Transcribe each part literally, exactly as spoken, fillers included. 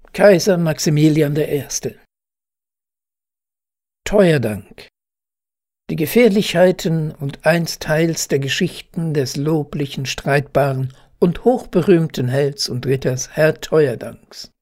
Kaiser Maximilian der Erste. Teuerdank. Die Gefährlichkeiten und einsteils der Geschichten des loblichen, streitbaren und hochberühmten Helds und Ritters Herr Teuerdanks.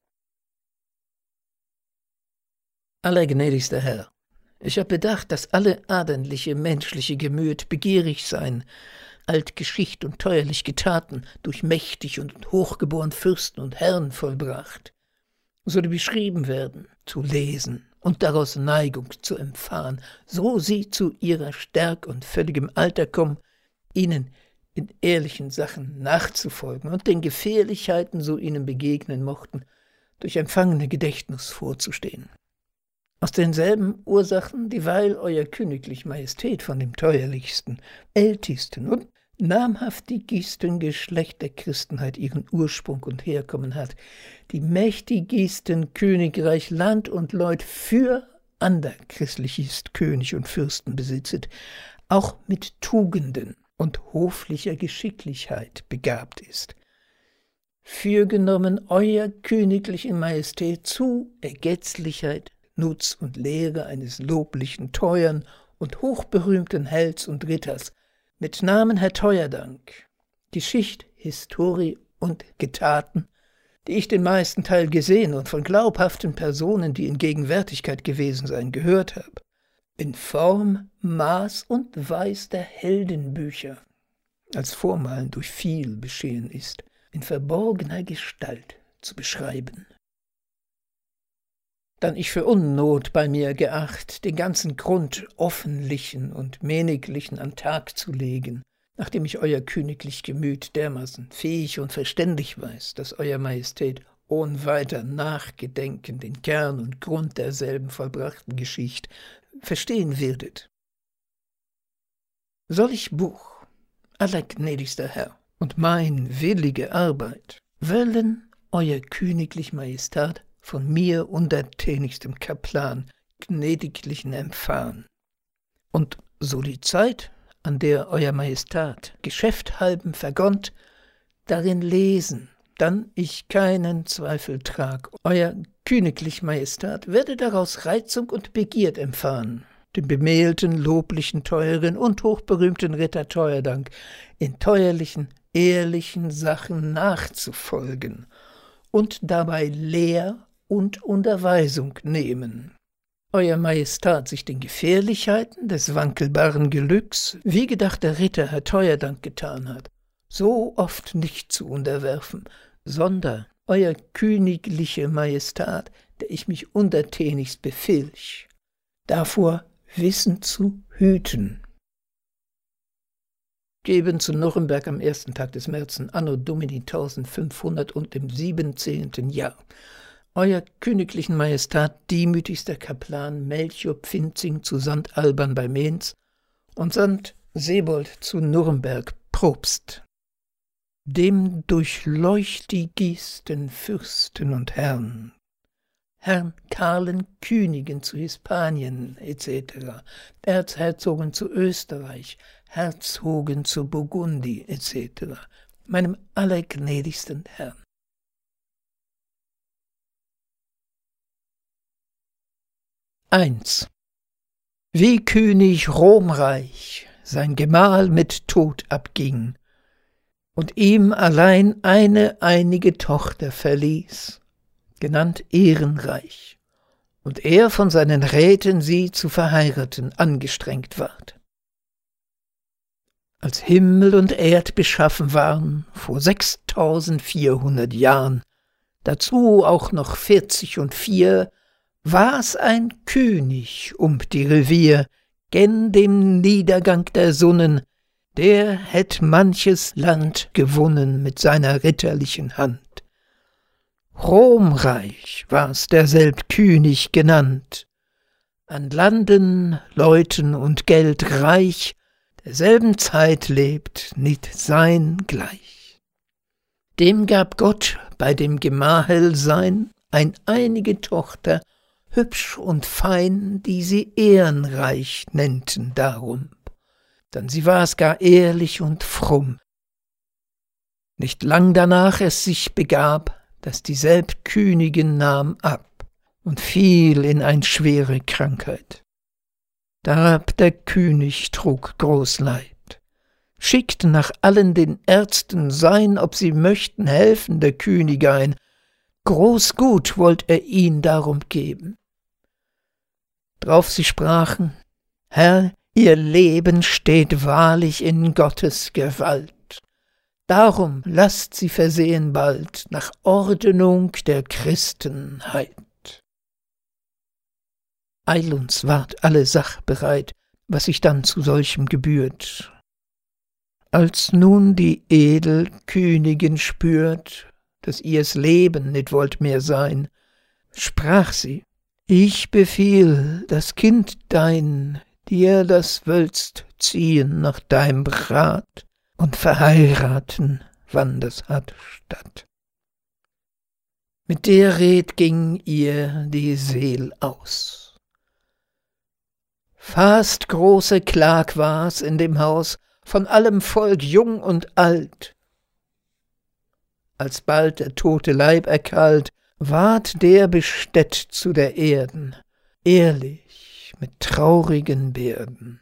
Allergnädigster Herr, ich habe bedacht, dass alle adernliche menschliche Gemüt begierig sein, alt Geschicht und teuerlich getaten, durch mächtig und hochgeboren Fürsten und Herren vollbracht, so die beschrieben werden, zu lesen und daraus Neigung zu empfahen, so sie zu ihrer Stärk und völligem Alter kommen, ihnen in ehrlichen Sachen nachzufolgen und den Gefährlichkeiten, so ihnen begegnen mochten, durch empfangene Gedächtnis vorzustehen. Aus denselben Ursachen, dieweil Euer Königlich Majestät von dem teuerlichsten, ältesten und namhaftigsten Geschlecht der Christenheit ihren Ursprung und Herkommen hat, die mächtigsten Königreich Land und Leut für ander christlichst König und Fürsten besitzet, auch mit Tugenden und hoflicher Geschicklichkeit begabt ist. Fürgenommen Euer Königlichen Majestät zu Ergetzlichkeit, Nutz und Lehre eines loblichen, teuern und hochberühmten Helds und Ritters, mit Namen Herr Teuerdank, Geschicht, Historie und Getaten, die ich den meisten Teil gesehen und von glaubhaften Personen, die in Gegenwärtigkeit gewesen sein, gehört habe, in Form, Maß und Weis der Heldenbücher, als vormalen durch viel beschehen ist, in verborgener Gestalt zu beschreiben. Dann ich für Unnot bei mir geacht, den ganzen Grund offenlichen und männiglichen an Tag zu legen, nachdem ich Euer königlich Gemüt dermaßen fähig und verständig weiß, dass Euer Majestät ohn weiter Nachgedenken den Kern und Grund derselben vollbrachten Geschicht verstehen werdet. Solch Buch, allergnädigster Herr, und mein willige Arbeit, wollen Euer königlich Majestat von mir untertänigstem Kaplan gnädiglichen empfahen. Und so die Zeit, an der Euer Majestat Geschäft halben vergönnt, darin lesen, dann ich keinen Zweifel trag, Euer königlich Majestat werde daraus Reizung und Begierd empfahen, dem bemählten, loblichen, teuren und hochberühmten Ritter Teuerdank in teuerlichen, ehrlichen Sachen nachzufolgen und dabei Lehr und Unterweisung nehmen. Euer Majestat sich den Gefährlichkeiten des wankelbaren Gelücks, wie gedacht der Ritter Herr Teuerdank getan hat, so oft nicht zu unterwerfen, sondern Euer königliche Majestat, der ich mich untertänigst befehlch, davor Wissen zu hüten. Geben zu Nürnberg am ersten Tag des Märzen anno Domini eintausendfünfhundert und im siebenzehnten Jahr. Euer königlichen Majestat, demütigster Kaplan Melchior Pfinzing zu Sankt Alban bei Mainz und Sankt Sebold zu Nürnberg Propst, dem durchleuchtigsten Fürsten und Herren, Herrn Karlen Königen zu Hispanien et cetera, Erzherzogen zu Österreich, Herzogen zu Burgundi et cetera, meinem allergnädigsten Herrn. eins. Wie König Romreich sein Gemahl mit Tod abging und ihm allein eine einige Tochter verließ, genannt Ehrenreich, und er von seinen Räten sie zu verheiraten angestrengt ward. Als Himmel und Erd beschaffen waren vor sechstausendvierhundert Jahren, dazu auch noch vierzig und vier, war's ein König um die Revier, gen dem Niedergang der Sonnen, der hätt manches Land gewonnen mit seiner ritterlichen Hand. Romreich war's derselb König genannt, an Landen, Leuten und Geld reich, derselben Zeit lebt nicht sein gleich. Dem gab Gott bei dem Gemahl sein ein einige Tochter, hübsch und fein, die sie ehrenreich nennten darum, dann sie war's gar ehrlich und fromm. Nicht lang danach es sich begab, dass dieselb Königin nahm ab und fiel in ein schwere Krankheit. Darab der König trug groß Leid, schickte nach allen den Ärzten sein, ob sie möchten helfen der Königein, groß Gut wollt er ihn darum geben. Drauf sie sprachen, Herr, ihr Leben steht wahrlich in Gottes Gewalt. Darum lasst sie versehen bald nach Ordnung der Christenheit. Eilends ward alle Sach bereit, was sich dann zu solchem gebührt. Als nun die edel Königin spürt, dass ihrs Leben nit wollt mehr sein, sprach sie, ich befiehl das Kind dein, dir das wöllst ziehen nach deinem Rat und verheiraten, wann das hat statt. Mit der Red ging ihr die Seel aus. Fast große Klag war's in dem Haus, von allem Volk jung und alt. Alsbald der tote Leib erkallt, ward der bestett zu der Erden, ehrlich mit traurigen Bärden.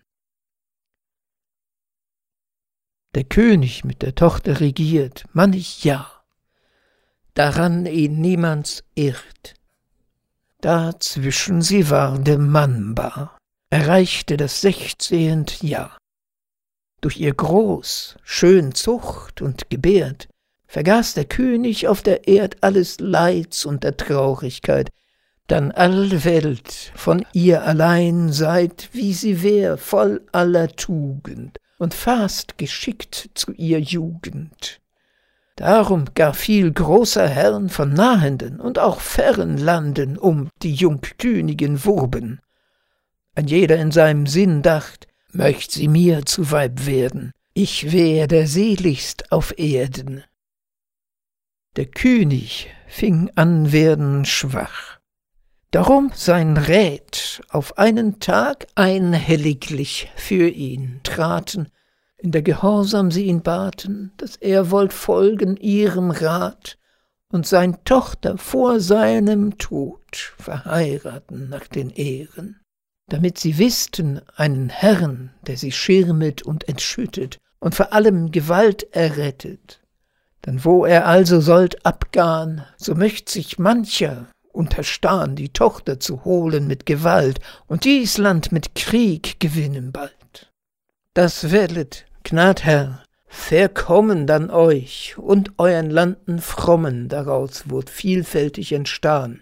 Der König mit der Tochter regiert manch Jahr, daran ihn niemands irrt. Dazwischen sie war der Mann bar, erreichte das sechzehend Jahr. Durch ihr Groß, schön Zucht und Gebärd vergaß der König auf der Erd alles Leids und der Traurigkeit, dann all Welt von ihr allein seid, wie sie wär, voll aller Tugend und fast geschickt zu ihr Jugend. Darum gar viel großer Herren von nahenden und auch fernen Landen um die Jungkönigin wurben. Ein jeder in seinem Sinn dacht, möcht sie mir zu Weib werden, ich wär der seligst auf Erden. Der König fing an werden schwach, darum sein Räth auf einen Tag einhelliglich für ihn traten, in der Gehorsam sie ihn baten, dass er wollt folgen ihrem Rat und sein Tochter vor seinem Tod verheiraten nach den Ehren, damit sie wissten einen Herrn, der sie schirmet und entschüttet und vor allem Gewalt errettet. Denn wo er also sollt abgahn, so möcht sich mancher unterstahn, die Tochter zu holen mit Gewalt und dies Land mit Krieg gewinnen bald. Das werdet, Gnadherr, verkommen dann euch und euren Landen frommen, daraus wurd vielfältig entstahn.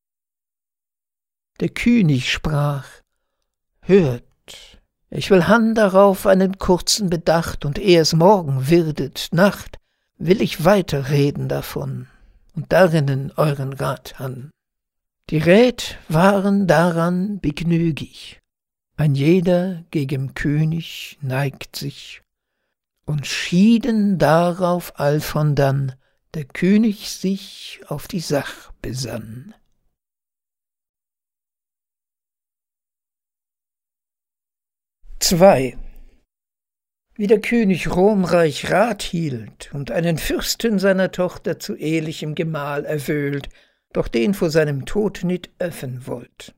Der König sprach, hört, ich will han darauf einen kurzen Bedacht, und ehe es morgen wirdet Nacht, will ich weiter reden davon und darinnen euren Rat han. Die Räth waren daran begnügig, ein jeder gegen König neigt sich, und schieden darauf allvondann der König sich auf die Sach besann. zwei. Wie der König Romreich Rat hielt und einen Fürsten seiner Tochter zu ehelichem Gemahl erwöhlt, doch den vor seinem Tod nit öffen wollt.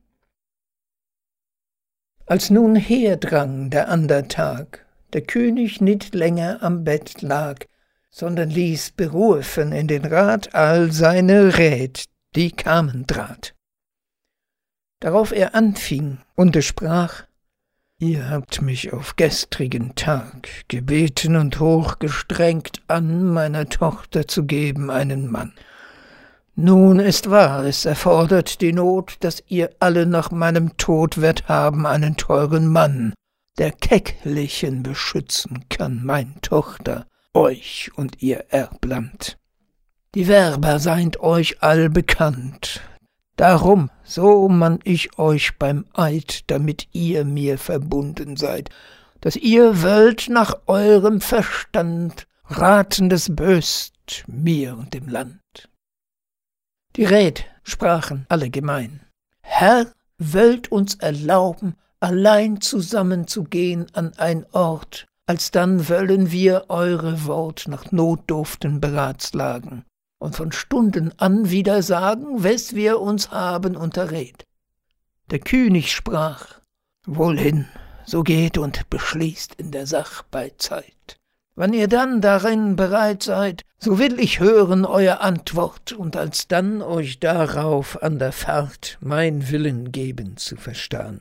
Als nun herdrang der ander Tag, der König nit länger am Bett lag, sondern ließ berufen in den Rat all seine Räth, die kamen drat. Darauf er anfing und es sprach, ihr habt mich auf gestrigen Tag gebeten und hochgestrengt an, meiner Tochter zu geben einen Mann. Nun ist wahr, es erfordert die Not, dass ihr alle nach meinem Tod werdet haben einen teuren Mann, der kecklichen beschützen kann, mein Tochter, euch und ihr Erbland. Die Werber seind euch all bekannt, darum so mann ich euch beim Eid, damit ihr mir verbunden seid, dass ihr wollt nach eurem Verstand raten des Böst mir und dem Land. Die Räth sprachen alle gemein, Herr, wollt uns erlauben, allein zusammenzugehen an ein Ort, alsdann wollen wir eure Wort nach Notdurften beratschlagen und von Stunden an wieder sagen, wes wir uns haben unterredt. Der König sprach: Wohlhin, so geht und beschließt in der Sach beidzeit. Wann ihr dann darin bereit seid, so will ich hören euer Antwort und alsdann euch darauf an der Fahrt mein Willen geben zu verstahn.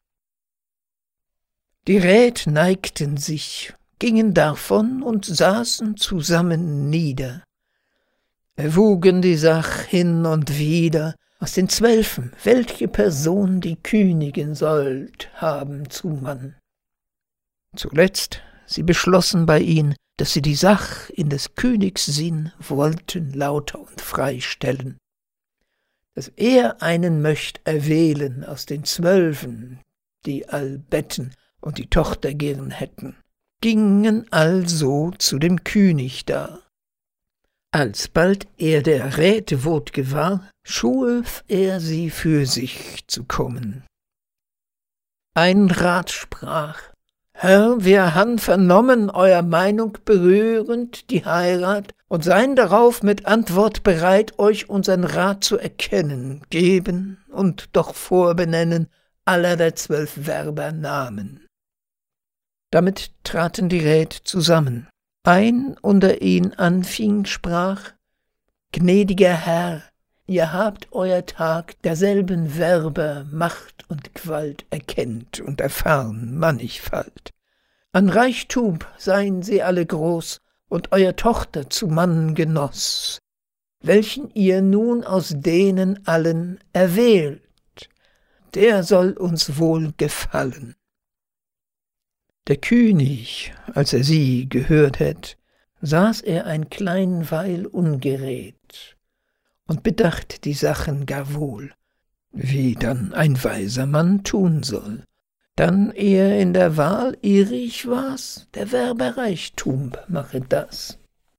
Die Räth neigten sich, gingen davon und saßen zusammen nieder, erwogen die Sach hin und wider, aus den Zwölfen, welche Person die Königin sollt haben zu Mann. Zuletzt sie beschlossen bei ihn, dass sie die Sach in des Königs Sinn wollten lauter und frei stellen, dass er einen möcht erwählen aus den Zwölfen, die all betten und die Tochter gern hätten, gingen also zu dem König da. Alsbald er der Räte wurd gewahr, schuf er sie für sich zu kommen. Ein Rat sprach: Herr, wir han vernommen euer Meinung berührend die Heirat und seien darauf mit Antwort bereit, euch unsern Rat zu erkennen, geben und doch vorbenennen aller der zwölf Werber Namen. Damit traten die Räth zusammen. Ein unter ihn anfing, sprach: Gnädiger Herr, ihr habt euer Tag derselben Werber Macht und Gewalt erkennt und erfahren mannigfalt. An Reichtum seien sie alle groß und euer Tochter zu Mann genoss, welchen ihr nun aus denen allen erwählt, der soll uns wohl gefallen. Der König, als er sie gehört hätt, saß er ein klein Weil ungeredt und bedacht die Sachen gar wohl, wie dann ein weiser Mann tun soll. Dann er in der Wahl irrig war's, der Werber Reichtum mache das.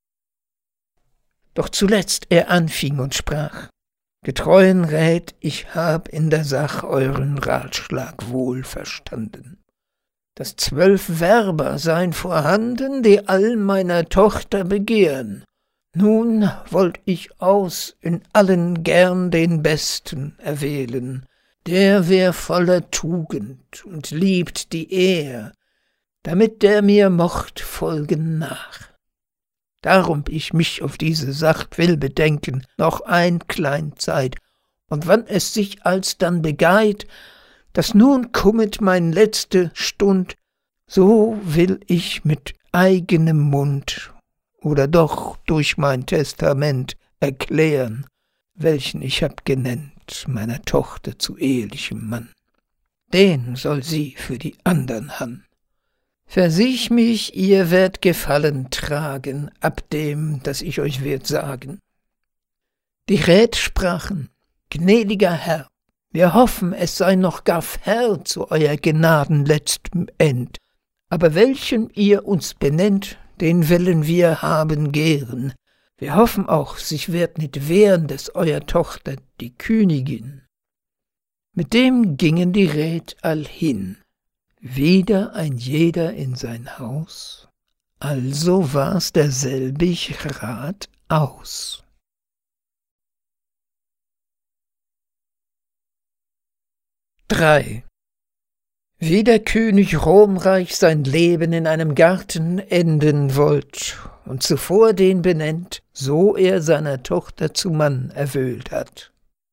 Doch zuletzt er anfing und sprach: Getreuen Räth, ich hab in der Sach euren Ratschlag wohl verstanden. Dass zwölf Werber seien vorhanden, die all meiner Tochter begehren. Nun wollt ich aus in allen gern den Besten erwählen, der wär voller Tugend und liebt die Ehr, damit der mir mocht folgen nach. Darum ich mich auf diese Sach will bedenken, noch ein klein Zeit, und wann es sich alsdann begeit, dass nun kummet mein letzte Stund, so will ich mit eigenem Mund oder doch durch mein Testament erklären, welchen ich hab genennt, meiner Tochter zu ehelichem Mann. Den soll sie für die andern han. Versich mich, ihr werdet Gefallen tragen, ab dem, das ich euch werd sagen. Die Räth sprachen: Gnädiger Herr, wir hoffen, es sei noch gar fair zu euer Gnaden letztem End, aber welchen ihr uns benennt, den willen wir haben gern. Wir hoffen auch, sich wird nicht wehren des euer Tochter, die Königin. Mit dem gingen die Räth all hin, wieder ein jeder in sein Haus, also war's derselbig Rat aus. drei. Wie der König Romreich sein Leben in einem Garten enden wollt und zuvor den benennt, so er seiner Tochter zu Mann erwöhlt hat.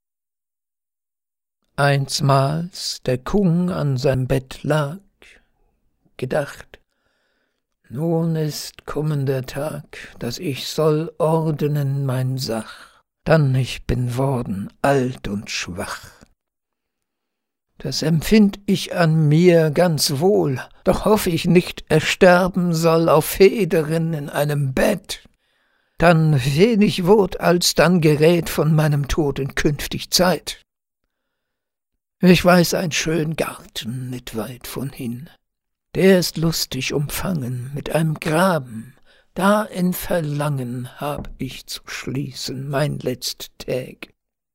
Einsmals der Kung an seinem Bett lag, gedacht: Nun ist kommender Tag, dass ich soll ordnen mein Sach, dann ich bin worden alt und schwach. Das empfind ich an mir ganz wohl, doch hoff ich nicht ersterben soll auf Federn in einem Bett. Dann wenig wurd alsdann gerät von meinem Tod in künftig Zeit. Ich weiß ein schön Garten nicht weit von hin, der ist lustig umfangen mit einem Graben, da in Verlangen hab ich zu schließen mein letzt Täg.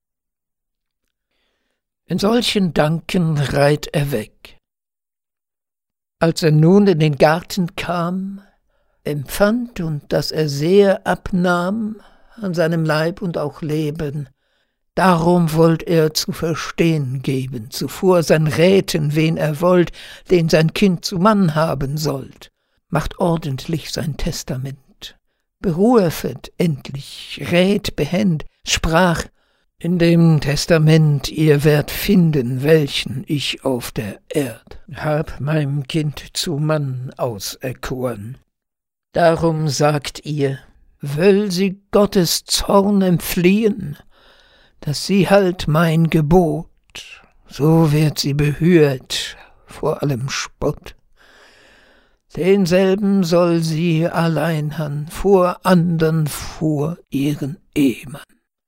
In solchen Danken reit er weg. Als er nun in den Garten kam, empfand und dass er sehr abnahm, an seinem Leib und auch Leben. Darum wollt er zu verstehen geben, zuvor sein Räten, wen er wollt, den sein Kind zu Mann haben sollt. Macht ordentlich sein Testament, beruhefet endlich, rät behend, sprach, in dem Testament ihr werdet finden, welchen ich auf der Erd hab meinem Kind zu Mann auserkoren. Darum sagt ihr, will sie Gottes Zorn entfliehen, dass sie halt mein Gebot, so wird sie behürt vor allem Spott. Denselben soll sie allein han, vor andern, vor ihren Ehemann.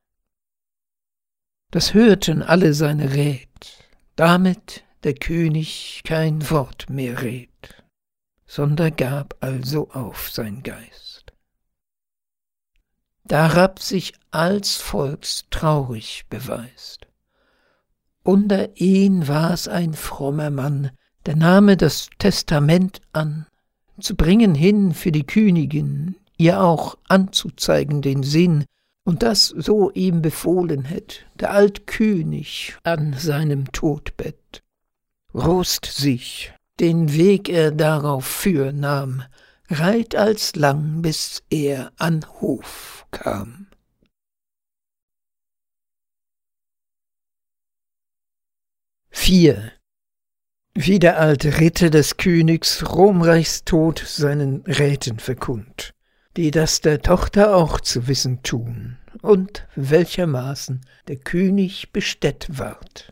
Das hörten alle seine Rät, damit der König kein Wort mehr red, sondern gab also auf sein Geist. Darab sich als Volks traurig beweist. Unter ihn war's ein frommer Mann, der nahme das Testament an, zu bringen hin für die Königin, ihr auch anzuzeigen den Sinn, und das so ihm befohlen hätt, der Altkönig an seinem Todbett. Rost sich, den Weg er darauf fürnahm, reit alslang, bis er an Hof kam. vier. Wie der alte Ritter des Königs Romreichs Tod seinen Räten verkund, die das der Tochter auch zu wissen tun, und welchermaßen der König bestät ward.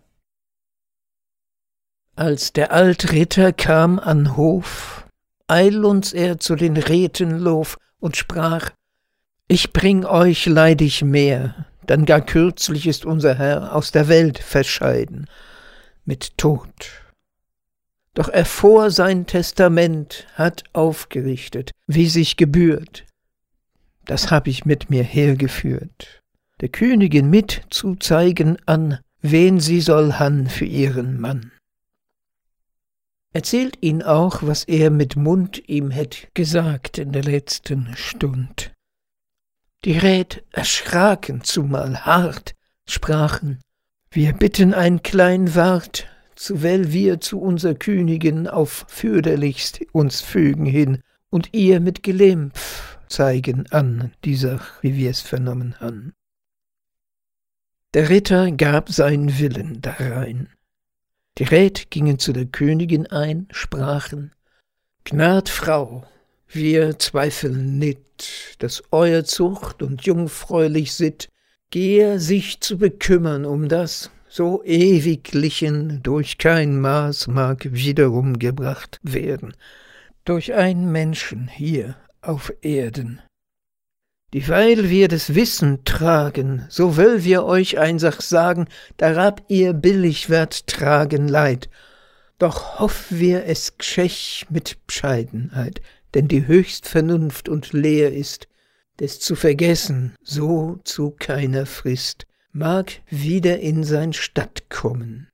Als der Altritter kam an Hof, eil uns er zu den Räten lof und sprach, ich bring euch leidig mehr, dann gar kürzlich ist unser Herr aus der Welt verscheiden, mit Tod. Doch er vor sein Testament hat aufgerichtet, wie sich gebührt. Das hab ich mit mir hergeführt, der Königin mit zu zeigen an, wen sie soll han für ihren Mann. Erzählt ihn auch, was er mit Mund ihm hätt gesagt in der letzten Stund. Die Rät erschraken zumal hart, sprachen, wir bitten ein klein Wart, zuwell wir zu unser Königin auf fürderlichst uns fügen hin und ihr mit Gelimpf zeigen an, die Sach, wie wir's vernommen han. Der Ritter gab seinen Willen darein. Die Rät gingen zu der Königin ein, sprachen, Gnad Frau, wir zweifeln nit, dass euer Zucht und jungfräulich sitt, gehe sich zu bekümmern um das, so ewiglichen durch kein Maß mag wiederum gebracht werden, durch einen Menschen hier auf Erden. Dieweil wir das Wissen tragen, so will wir euch einsach sagen, darab ihr billig werdet tragen Leid. Doch hoff wir es gschech mit Bescheidenheit, denn die höchst Vernunft und Lehr ist, des zu vergessen, so zu keiner Frist, mag wieder in sein Stadt kommen.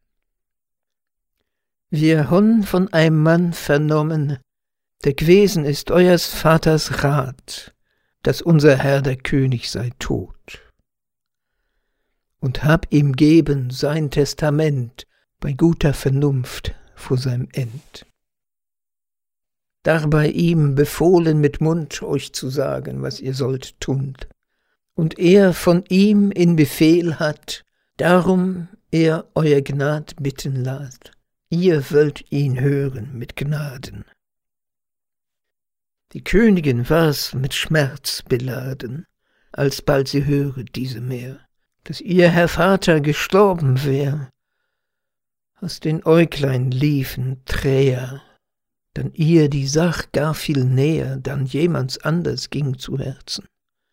Wir hon von einem Mann vernommen, der gewesen ist euers Vaters Rat, dass unser Herr der König sei tot. Und hab ihm geben sein Testament bei guter Vernunft vor seinem End. Darbei ihm befohlen mit Mund euch zu sagen, was ihr sollt tun. Und er von ihm in Befehl hat, darum er euer Gnad bitten lasst, ihr wollt ihn hören mit Gnaden. Die Königin war's mit Schmerz beladen, alsbald sie höre diese mehr, dass ihr Herr Vater gestorben wär. Aus den Äuglein liefen Träher, dann ihr die Sach gar viel näher, dann jemands anders ging zu Herzen.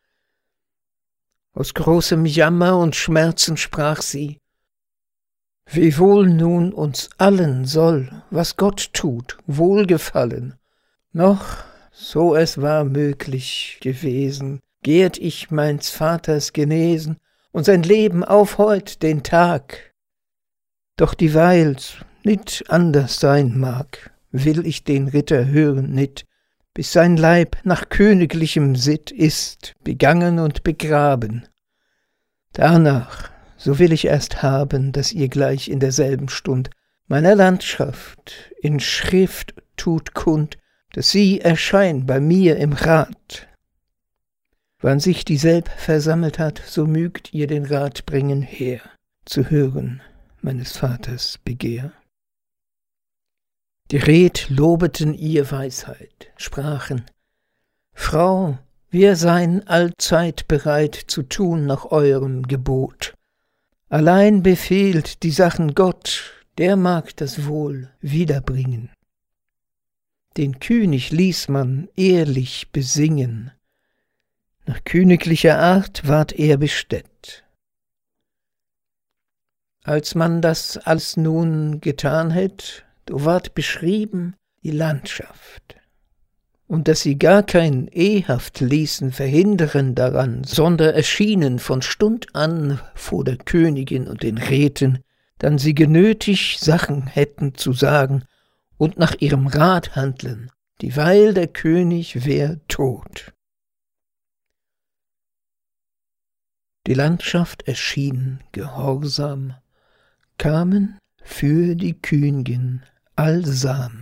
Aus großem Jammer und Schmerzen sprach sie, wie wohl nun uns allen soll, was Gott tut, wohlgefallen, noch, so es war möglich gewesen, gehet ich meins Vaters genesen und sein Leben auf heut den Tag. Doch dieweils nit anders sein mag, will ich den Ritter hören nit, bis sein Leib nach königlichem Sitt ist, begangen und begraben. Danach, so will ich erst haben, dass ihr gleich in derselben Stund meiner Landschaft in Schrift tut kund, dass sie erscheint bei mir im Rat. Wann sich dieselb versammelt hat, so mögt ihr den Rat bringen her, zu hören meines Vaters Begehr. Die Red lobeten ihr Weisheit, sprachen: Frau, wir seien allzeit bereit zu tun nach eurem Gebot. Allein befehlt die Sachen Gott, der mag das Wohl wiederbringen. Den König ließ man ehrlich besingen, nach königlicher Art ward er bestätt. Als man das alles nun getan hätt, so ward beschrieben die Landschaft, und dass sie gar kein Ehhaft ließen verhindern daran, sonder erschienen von Stund an vor der Königin und den Räten, dann sie genötigt Sachen hätten zu sagen und nach ihrem Rat handeln, dieweil der König wär tot. Die Landschaft erschien gehorsam, kamen für die Königin allsam.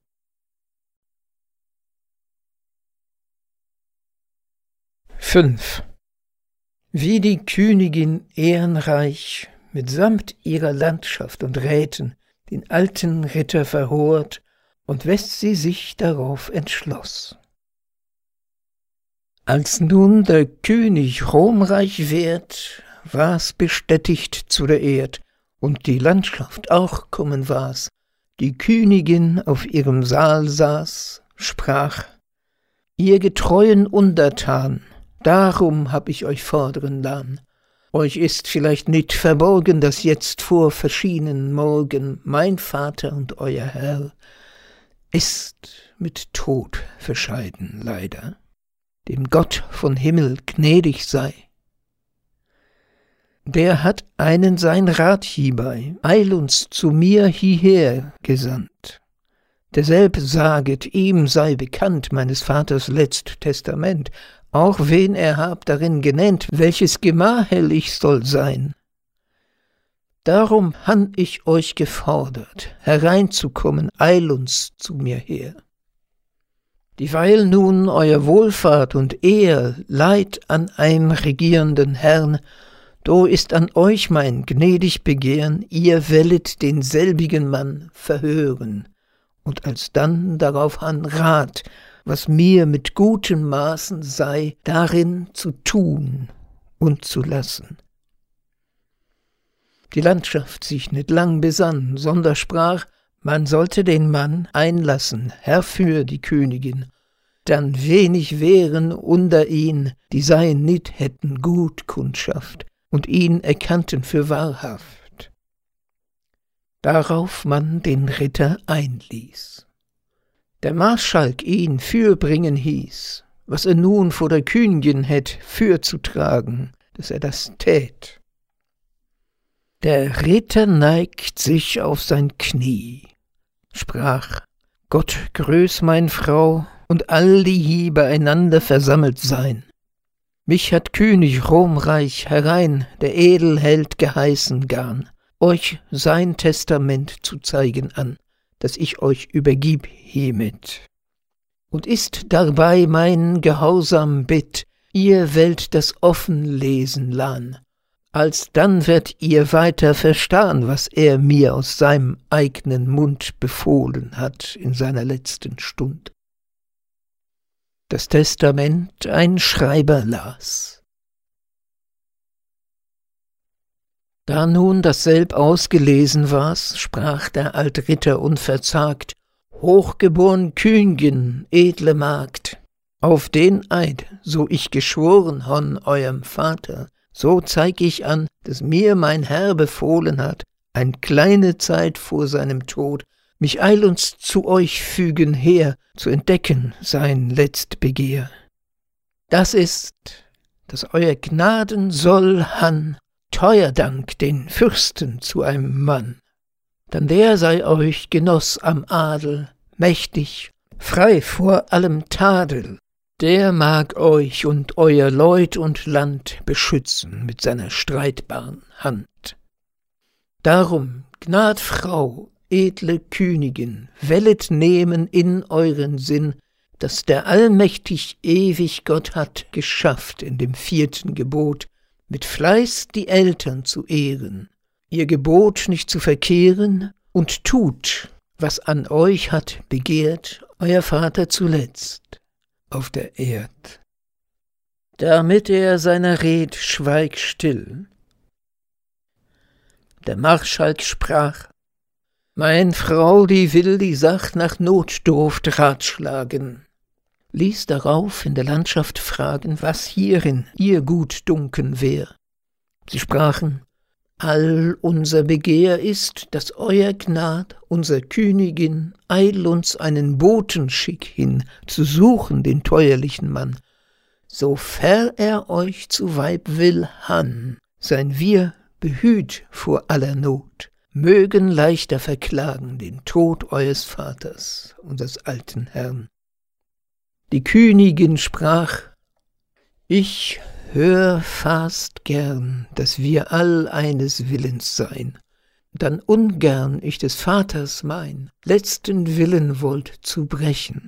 fünf. Wie die Königin ehrenreich mitsamt ihrer Landschaft und Räten den alten Ritter verhort und wes sie sich darauf entschloss. Als nun der König ruhmreich werd, war's bestätigt zu der Erd, und die Landschaft auch kommen war's. Die Königin auf ihrem Saal saß, sprach: Ihr getreuen Untertan, darum hab ich euch fordern lahn. Euch ist vielleicht nicht verborgen, dass jetzt vor verschiedenen Morgen mein Vater und euer Herr ist mit Tod verscheiden, leider, dem Gott von Himmel gnädig sei. Der hat einen sein Rat hiebei, eil uns zu mir hieher gesandt. Derselb saget, ihm sei bekannt meines Vaters letzt Testament, auch wen er hab darin genennt, welches gemaherlich soll sein. Darum han ich euch gefordert, hereinzukommen, eil uns zu mir her. Dieweil nun euer Wohlfahrt und Ehr leid an einem regierenden Herrn, do ist an euch mein gnädig Begehren, ihr wellet denselbigen Mann verhören, und alsdann darauf han Rat, was mir mit guten Maßen sei, darin zu tun und zu lassen. Die Landschaft sich nicht lang besann, sonder sprach, man sollte den Mann einlassen, herfür die Königin, dann wenig wären unter ihn, die seien nit hätten gut Kundschaft und ihn erkannten für wahrhaft. Darauf man den Ritter einließ. Der Marschalk ihn fürbringen hieß, was er nun vor der Königin hätt fürzutragen, dass er das tät. Der Ritter neigt sich auf sein Knie, sprach: Gott grüß mein Frau und all die hie beieinander versammelt sein. Mich hat König Ruhmreich herein der Edelheld geheißen garn, euch sein Testament zu zeigen an, das ich euch übergib hiemit. Und ist dabei mein gehorsam Bitt, ihr wollt das offen lesen lahn, alsdann werdet ihr weiter verstahn, was er mir aus seinem eignen Mund befohlen hat in seiner letzten Stund. Das Testament ein Schreiber las. Da nun dasselb ausgelesen war's, sprach der alt Ritter unverzagt: Hochgeboren Königin, edle Magd, auf den Eid, so ich geschworen hon eurem Vater, so zeig ich an, dass mir mein Herr befohlen hat, ein kleine Zeit vor seinem Tod, mich eilends zu euch fügen her, zu entdecken sein letzt Begehr. Das ist, dass euer Gnaden soll han teuer Dank den Fürsten zu einem Mann, dann der sei euch Genoss am Adel, mächtig, frei vor allem Tadel, der mag euch und euer Leut und Land beschützen mit seiner streitbaren Hand. Darum, Gnadfrau, edle Königin, wellet nehmen in euren Sinn, dass der allmächtig ewig Gott hat geschafft in dem vierten Gebot, mit Fleiß die Eltern zu ehren, ihr Gebot nicht zu verkehren, und tut, was an euch hat begehrt, euer Vater zuletzt auf der Erd. Damit er seiner Red schweig still. Der Marschalk sprach: Mein Frau, die will die Sach nach Notdurft ratschlagen, ließ darauf in der Landschaft fragen, was hierin ihr gut dunken wär. Sie sprachen: All unser Begehr ist, dass euer Gnad, unser Königin, eil uns einen Boten schick hin, zu suchen den teuerlichen Mann. So fair er euch zu Weib will han, sein wir behüt vor aller Not, mögen leichter verklagen den Tod eures Vaters, unseres alten Herrn. Die Königin sprach: Ich hör fast gern, dass wir all eines Willens sein, dann ungern ich des Vaters mein letzten Willen wollt zu brechen.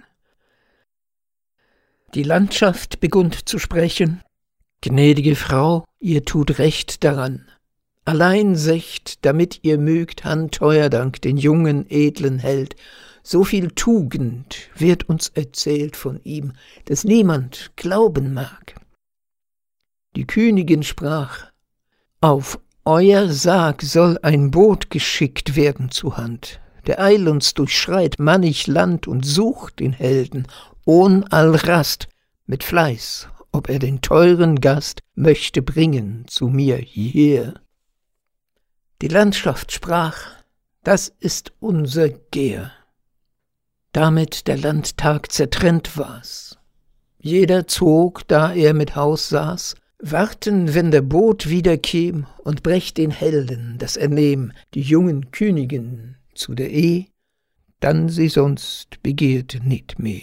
Die Landschaft begunn zu sprechen: Gnädige Frau, ihr tut recht daran. Allein secht, damit ihr mögt han Teuerdank den jungen, edlen Held, so viel Tugend wird uns erzählt von ihm, dass niemand glauben mag. Die Königin sprach: Auf euer Sarg soll ein Boot geschickt werden zu Hand, der eil uns durchschreit mannig Land und sucht den Helden, ohn all Rast, mit Fleiß, ob er den teuren Gast möchte bringen zu mir hierher. Die Landschaft sprach: Das ist unser Gehr. Damit der Landtag zertrennt war's. Jeder zog, da er mit Haus saß, warten, wenn der Boot wieder käm, und brächt den Helden, dass er nehm die jungen Königinnen zu der Ehe, dann sie sonst begehrt nit mehr.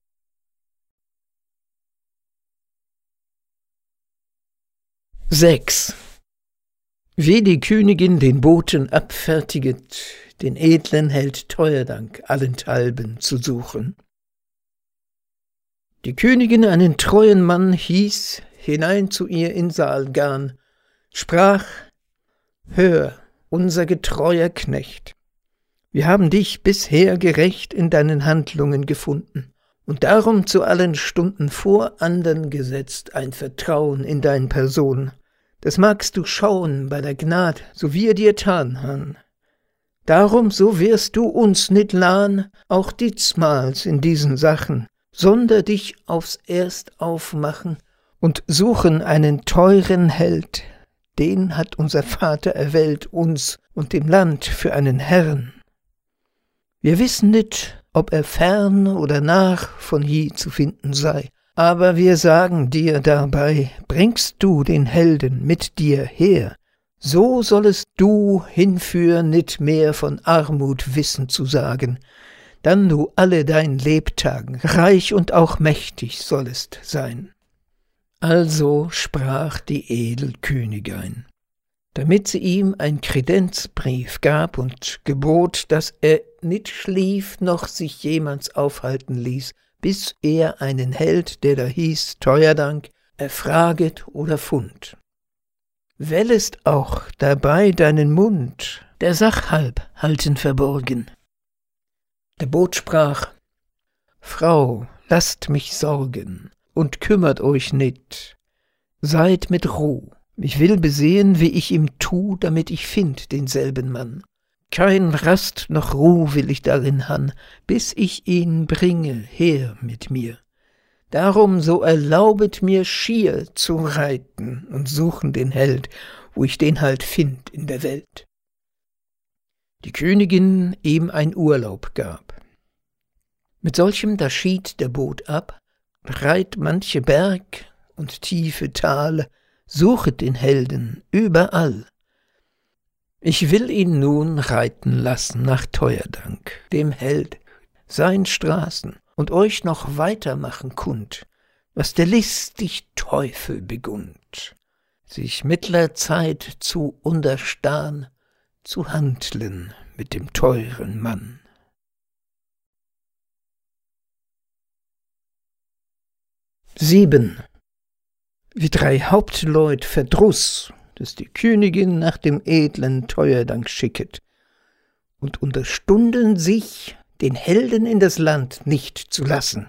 sechs. Wie die Königin den Boten abfertiget, den edlen Held Teuerdank allenthalben zu suchen. Die Königin einen treuen Mann hieß, hinein zu ihr in Saal garn, sprach: Hör, unser getreuer Knecht, wir haben dich bisher gerecht in deinen Handlungen gefunden und darum zu allen Stunden vor andern gesetzt ein Vertrauen in dein Person. Das magst du schauen bei der Gnad, so wir dir tan han. Darum, so wirst du uns nit lahn, auch diesmals in diesen Sachen, sonder dich aufs Erst aufmachen und suchen einen teuren Held, den hat unser Vater erwählt uns und dem Land für einen Herrn. Wir wissen nit, ob er fern oder nach von hie zu finden sei, aber wir sagen dir dabei, bringst du den Helden mit dir her, so sollest du hinführen nit mehr von Armut wissen zu sagen, dann du alle dein Lebtagen reich und auch mächtig sollest sein. Also sprach die Edelkönigin, damit sie ihm ein Kredenzbrief gab und gebot, dass er nit schlief noch sich jemals aufhalten ließ, bis er einen Held, der da hieß Teuerdank, erfraget oder fund. Wällest auch dabei deinen Mund, der Sach halb halten verborgen. Der Boot sprach: Frau, lasst mich sorgen und kümmert euch nit. Seid mit Ruh, ich will besehen, wie ich ihm tu, damit ich find denselben Mann. Kein Rast noch Ruh will ich darin han, bis ich ihn bringe her mit mir. Darum so erlaubet mir schier zu reiten und suchen den Held, wo ich den halt find in der Welt. Die Königin ihm ein Urlaub gab. Mit solchem da schied der Boot ab, reit manche Berg und tiefe Tale, suchet den Helden überall. Ich will ihn nun reiten lassen nach Teuerdank, dem Held, sein Straßen, und euch noch weitermachen kund, was der listig Teufel begund, sich mittler Zeit zu unterstahn, zu handlen mit dem teuren Mann. Sieben. Wie drei Hauptleut verdruß, dass die Königin nach dem edlen Teuerdank schicket, und unterstunden sich, den Helden in das Land nicht zu lassen.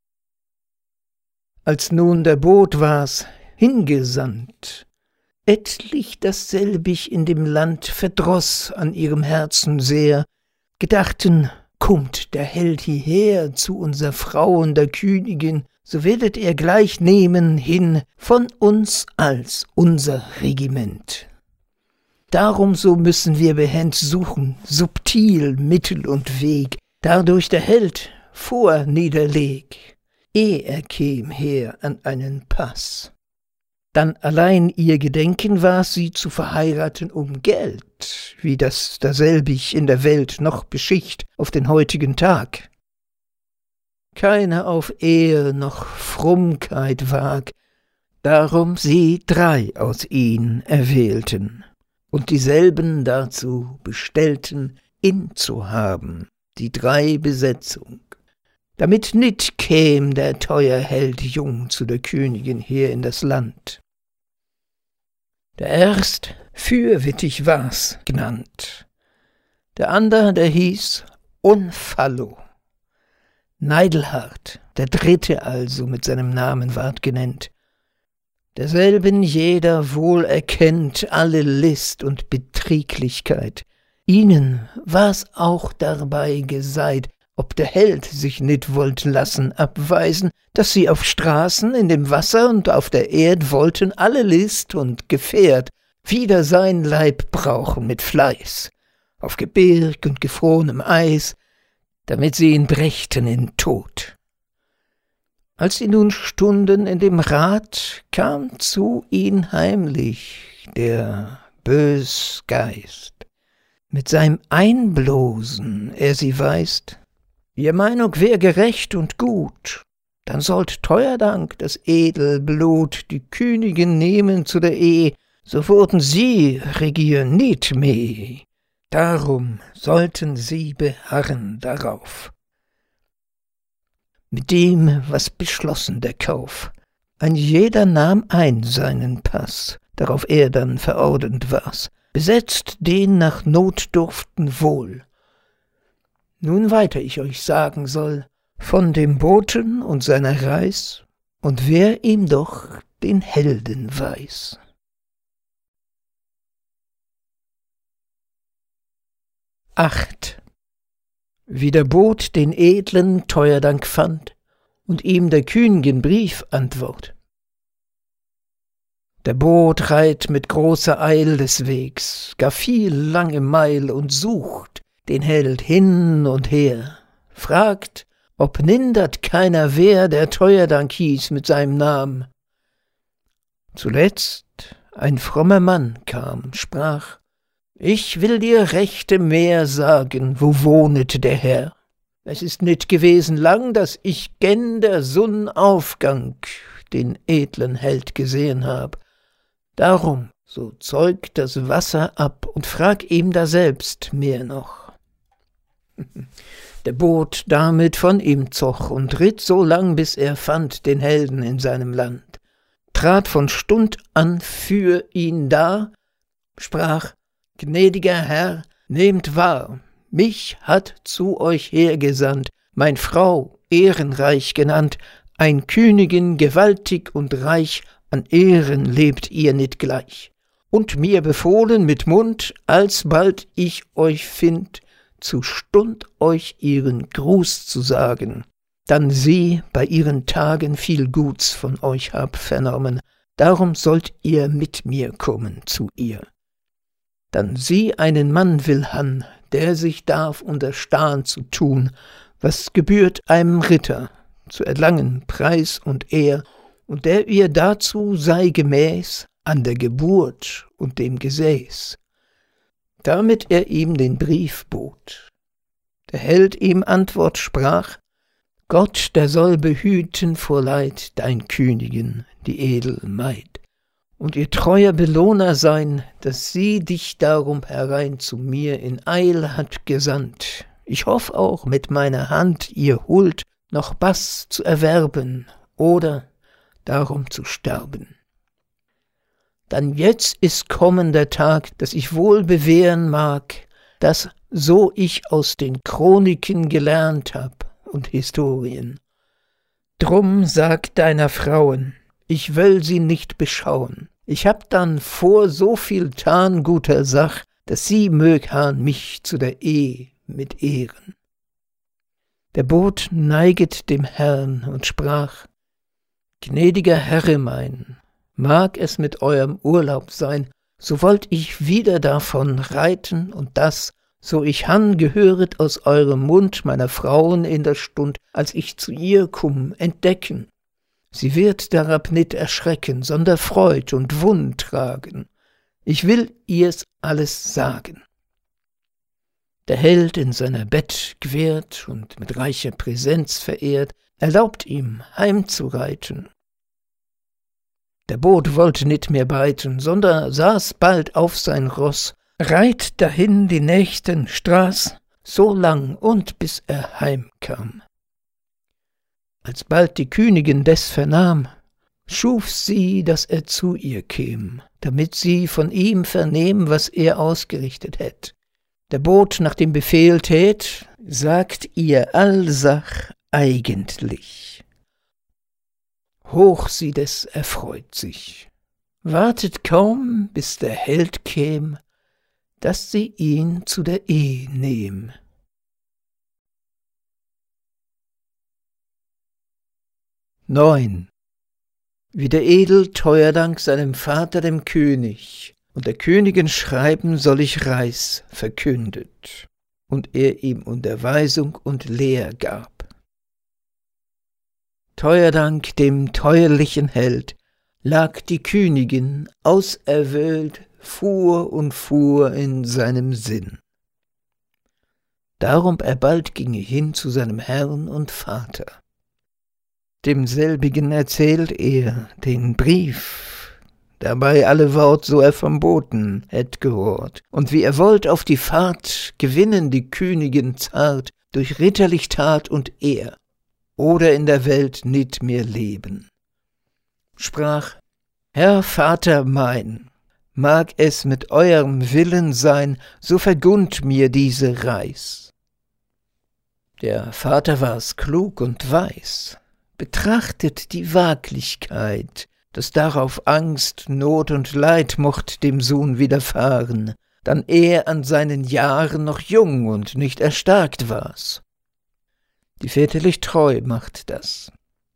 Als nun der Boot war's hingesandt, etlich dasselbig in dem Land verdroß an ihrem Herzen sehr, gedachten, kommt der Held hierher zu unser Frau und der Königin, so werdet er gleich nehmen hin von uns als unser Regiment. Darum so müssen wir behend suchen, subtil Mittel und Weg, dadurch der Held vorniederleg, eh er käm her an einen Pass. Dann allein ihr Gedenken war, sie zu verheiraten um Geld, wie das daselbig in der Welt noch beschicht auf den heutigen Tag. Keiner auf Ehe noch Frommkeit wag, darum sie drei aus ihn erwählten und dieselben dazu bestellten, inzuhaben, die drei Besetzung, damit nit käm der teuer Held jung zu der Königin her in das Land. Der erst Fürwittig war's genannt, der ander, der hieß Unfallo. Neidelhart, der dritte also mit seinem Namen ward genennt, derselben jeder wohl erkennt alle List und Betrieglichkeit. Ihnen war's auch dabei geseit, ob der Held sich nit wollt lassen abweisen, dass sie auf Straßen, in dem Wasser und auf der Erd wollten alle List und Gefährt wieder sein Leib brauchen mit Fleiß, auf Gebirg und gefrorenem Eis, damit sie ihn brächten in Tod. Als sie nun stunden in dem Rat, kam zu ihn heimlich der bös Geist, mit seinem Einblosen er sie weist, ihr Meinung wär gerecht und gut, dann sollt Teuerdank das edel Blut die Königin nehmen zu der Ehe, so wurden sie regieren nit mehr. Darum sollten sie beharren darauf. Mit dem, was beschlossen der Kauf, ein jeder nahm ein seinen Pass, darauf er dann verordnet war's, besetzt den nach Notdurften wohl. Nun weiter ich euch sagen soll, von dem Boten und seiner Reis, und wer ihm doch den Helden weiß. Acht. Wie der Boot den edlen Teuerdank fand und ihm der Königin Brief antwort. Der Boot reit mit großer Eil des Wegs, gar viel lange Meil und sucht den Held hin und her, fragt, ob nindert keiner wer, der Teuerdank hieß mit seinem Namen. Zuletzt ein frommer Mann kam, sprach, ich will dir rechte mehr sagen, wo wohnet der Herr. Es ist nit gewesen lang, dass ich gen der Sonnenaufgang den edlen Held gesehen hab. Darum, so zeug das Wasser ab und frag ihm daselbst mehr noch. Der Boot damit von ihm zoch und ritt so lang, bis er fand den Helden in seinem Land, trat von Stund an für ihn da, sprach, gnädiger Herr, nehmt wahr, mich hat zu euch hergesandt, mein Frau, ehrenreich genannt, ein Königin gewaltig und reich, an Ehren lebt ihr nit gleich, und mir befohlen mit Mund, alsbald ich euch find, zu Stund euch ihren Gruß zu sagen, dann sie bei ihren Tagen viel Guts von euch hab vernommen, darum sollt ihr mit mir kommen zu ihr. Dann sie einen Mann will han, der sich darf unterstahn zu tun, was gebührt einem Ritter, zu erlangen Preis und Ehr, und der ihr dazu sei gemäß an der Geburt und dem Gesäß. Damit er ihm den Brief bot. Der Held ihm Antwort sprach, Gott, der soll behüten vor Leid dein Königin, die edel Maid, und ihr treuer Belohner sein, dass sie dich darum herein zu mir in Eil hat gesandt. Ich hoff auch mit meiner Hand ihr Huld noch Bass zu erwerben oder darum zu sterben. Dann jetzt ist kommen der Tag, dass ich wohl bewähren mag, dass so ich aus den Chroniken gelernt hab und Historien. Drum sag deiner Frauen, ich will sie nicht beschauen. Ich hab dann vor so viel tan guter Sach, dass sie mög han mich zu der Ehe mit Ehren. Der Boot neiget dem Herrn und sprach, gnädiger Herre mein, mag es mit eurem Urlaub sein, so wollt ich wieder davon reiten und das, so ich han gehöret aus eurem Mund meiner Frauen in der Stund, als ich zu ihr kumm, entdecken. Sie wird darab nit erschrecken, sonder Freud und Wund tragen. Ich will ihr's alles sagen. Der Held in seiner Bett gewehrt und mit reicher Präsenz verehrt, erlaubt ihm heimzureiten. Der Boot wollte nit mehr beiten, sondern saß bald auf sein Ross, reit dahin die nächsten Straß, so lang und bis er heimkam. Als bald die Königin des vernahm, schuf sie, dass er zu ihr käm, damit sie von ihm vernehm, was er ausgerichtet hätt. Der Boot nach dem Befehl tät, sagt ihr allsach eigentlich. Hoch sie des erfreut sich, wartet kaum, bis der Held käm, dass sie ihn zu der Ehe nehm. neun. Wie der Edel Teuerdank seinem Vater dem König und der Königin schreiben soll ich Reis verkündet, und er ihm Unterweisung und Lehr gab. Teuerdank dem teuerlichen Held lag die Königin auserwählt, fuhr und fuhr in seinem Sinn. Darum er bald ginge hin zu seinem Herrn und Vater. Demselbigen erzählt er den Brief, dabei alle Wort, so er verboten hätt gehört, und wie er wollt auf die Fahrt gewinnen die Königin zart durch ritterlich Tat und Ehr, oder in der Welt nit mehr leben. Sprach, Herr Vater mein, mag es mit eurem Willen sein, so vergund mir diese Reis. Der Vater war's klug und weis, betrachtet die Waglichkeit, dass darauf Angst, Not und Leid mocht dem Sohn widerfahren, dann er an seinen Jahren noch jung und nicht erstarkt war's. Die väterlich Treu macht das.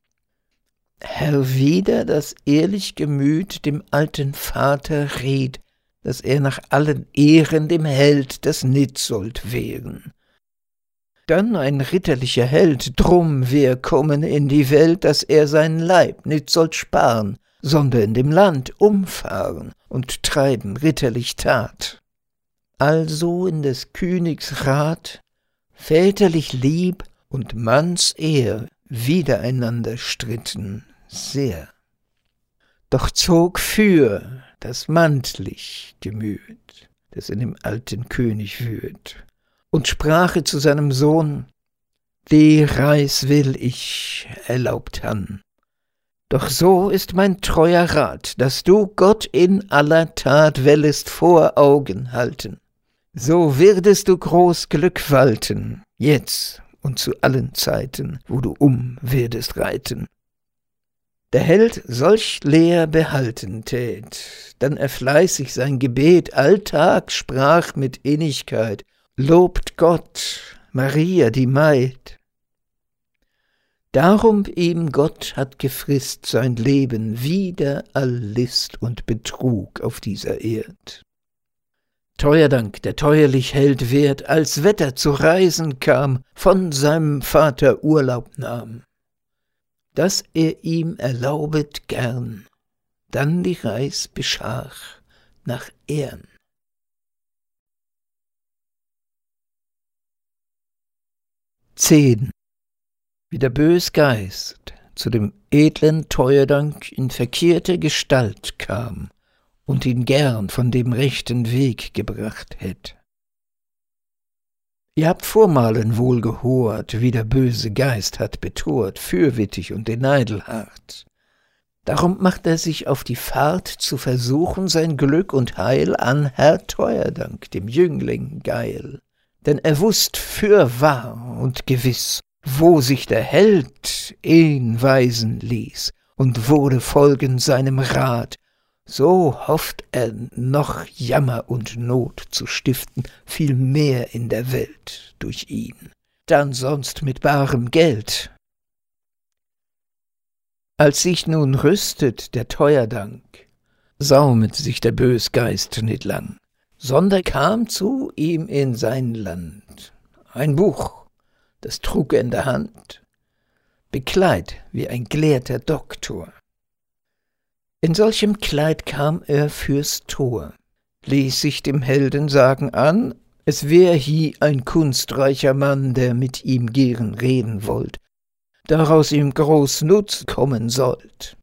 Herr wieder das ehrlich Gemüt dem alten Vater riet, dass er nach allen Ehren dem Held das nit sollt wehren. Dann ein ritterlicher Held drum wär kommen in die Welt, dass er seinen Leib nit sollt sparen, sondern in dem Land umfahren und treiben ritterlich Tat. Also in des Königs Rat, väterlich Lieb und Manns Ehr widereinander stritten sehr. Doch zog für das mantlich Gemüt, das in dem alten König wühlt, und sprache zu seinem Sohn, die Reis will ich erlaubt han. Doch so ist mein treuer Rat, dass du Gott in aller Tat wellest vor Augen halten. So wirdest du groß Glück walten, jetzt und zu allen Zeiten, wo du um werdest reiten. Der Held solch Lehr behalten tät, dann er fleißig sein Gebet alltag sprach mit Innigkeit, lobt Gott, Maria die Maid. Darum ihm Gott hat gefrisst sein Leben wider all List und Betrug auf dieser Erd. Teuerdank der teuerlich Held wert, als Wetter zu reisen kam, von seinem Vater Urlaub nahm, dass er ihm erlaubet gern, dann die Reis beschach nach Ehren. zehn. wie der bös Geist zu dem edlen Teuerdank in verkehrte Gestalt kam und ihn gern von dem rechten Weg gebracht hätt. Ihr habt vormalen wohl gehört, wie der böse Geist hat betort, fürwittig und den Neidel hart. Darum macht er sich auf die Fahrt, zu versuchen sein Glück und Heil an Herr Teuerdank, dem Jüngling geil. Denn er wußt fürwahr und gewiß, wo sich der Held ihn weisen ließ und wurde folgend seinem Rat. So hofft er noch Jammer und Not zu stiften, viel mehr in der Welt durch ihn, dann sonst mit barem Geld. Als sich nun rüstet der Teuerdank, saumet sich der Bösgeist nicht lang, sondern kam zu ihm in sein Land. Ein Buch, das trug er in der Hand, bekleid wie ein gelehrter Doktor. In solchem Kleid kam er fürs Tor, ließ sich dem Helden sagen an, es wär hie ein kunstreicher Mann, der mit ihm gern reden wollt, daraus ihm groß Nutz kommen sollt.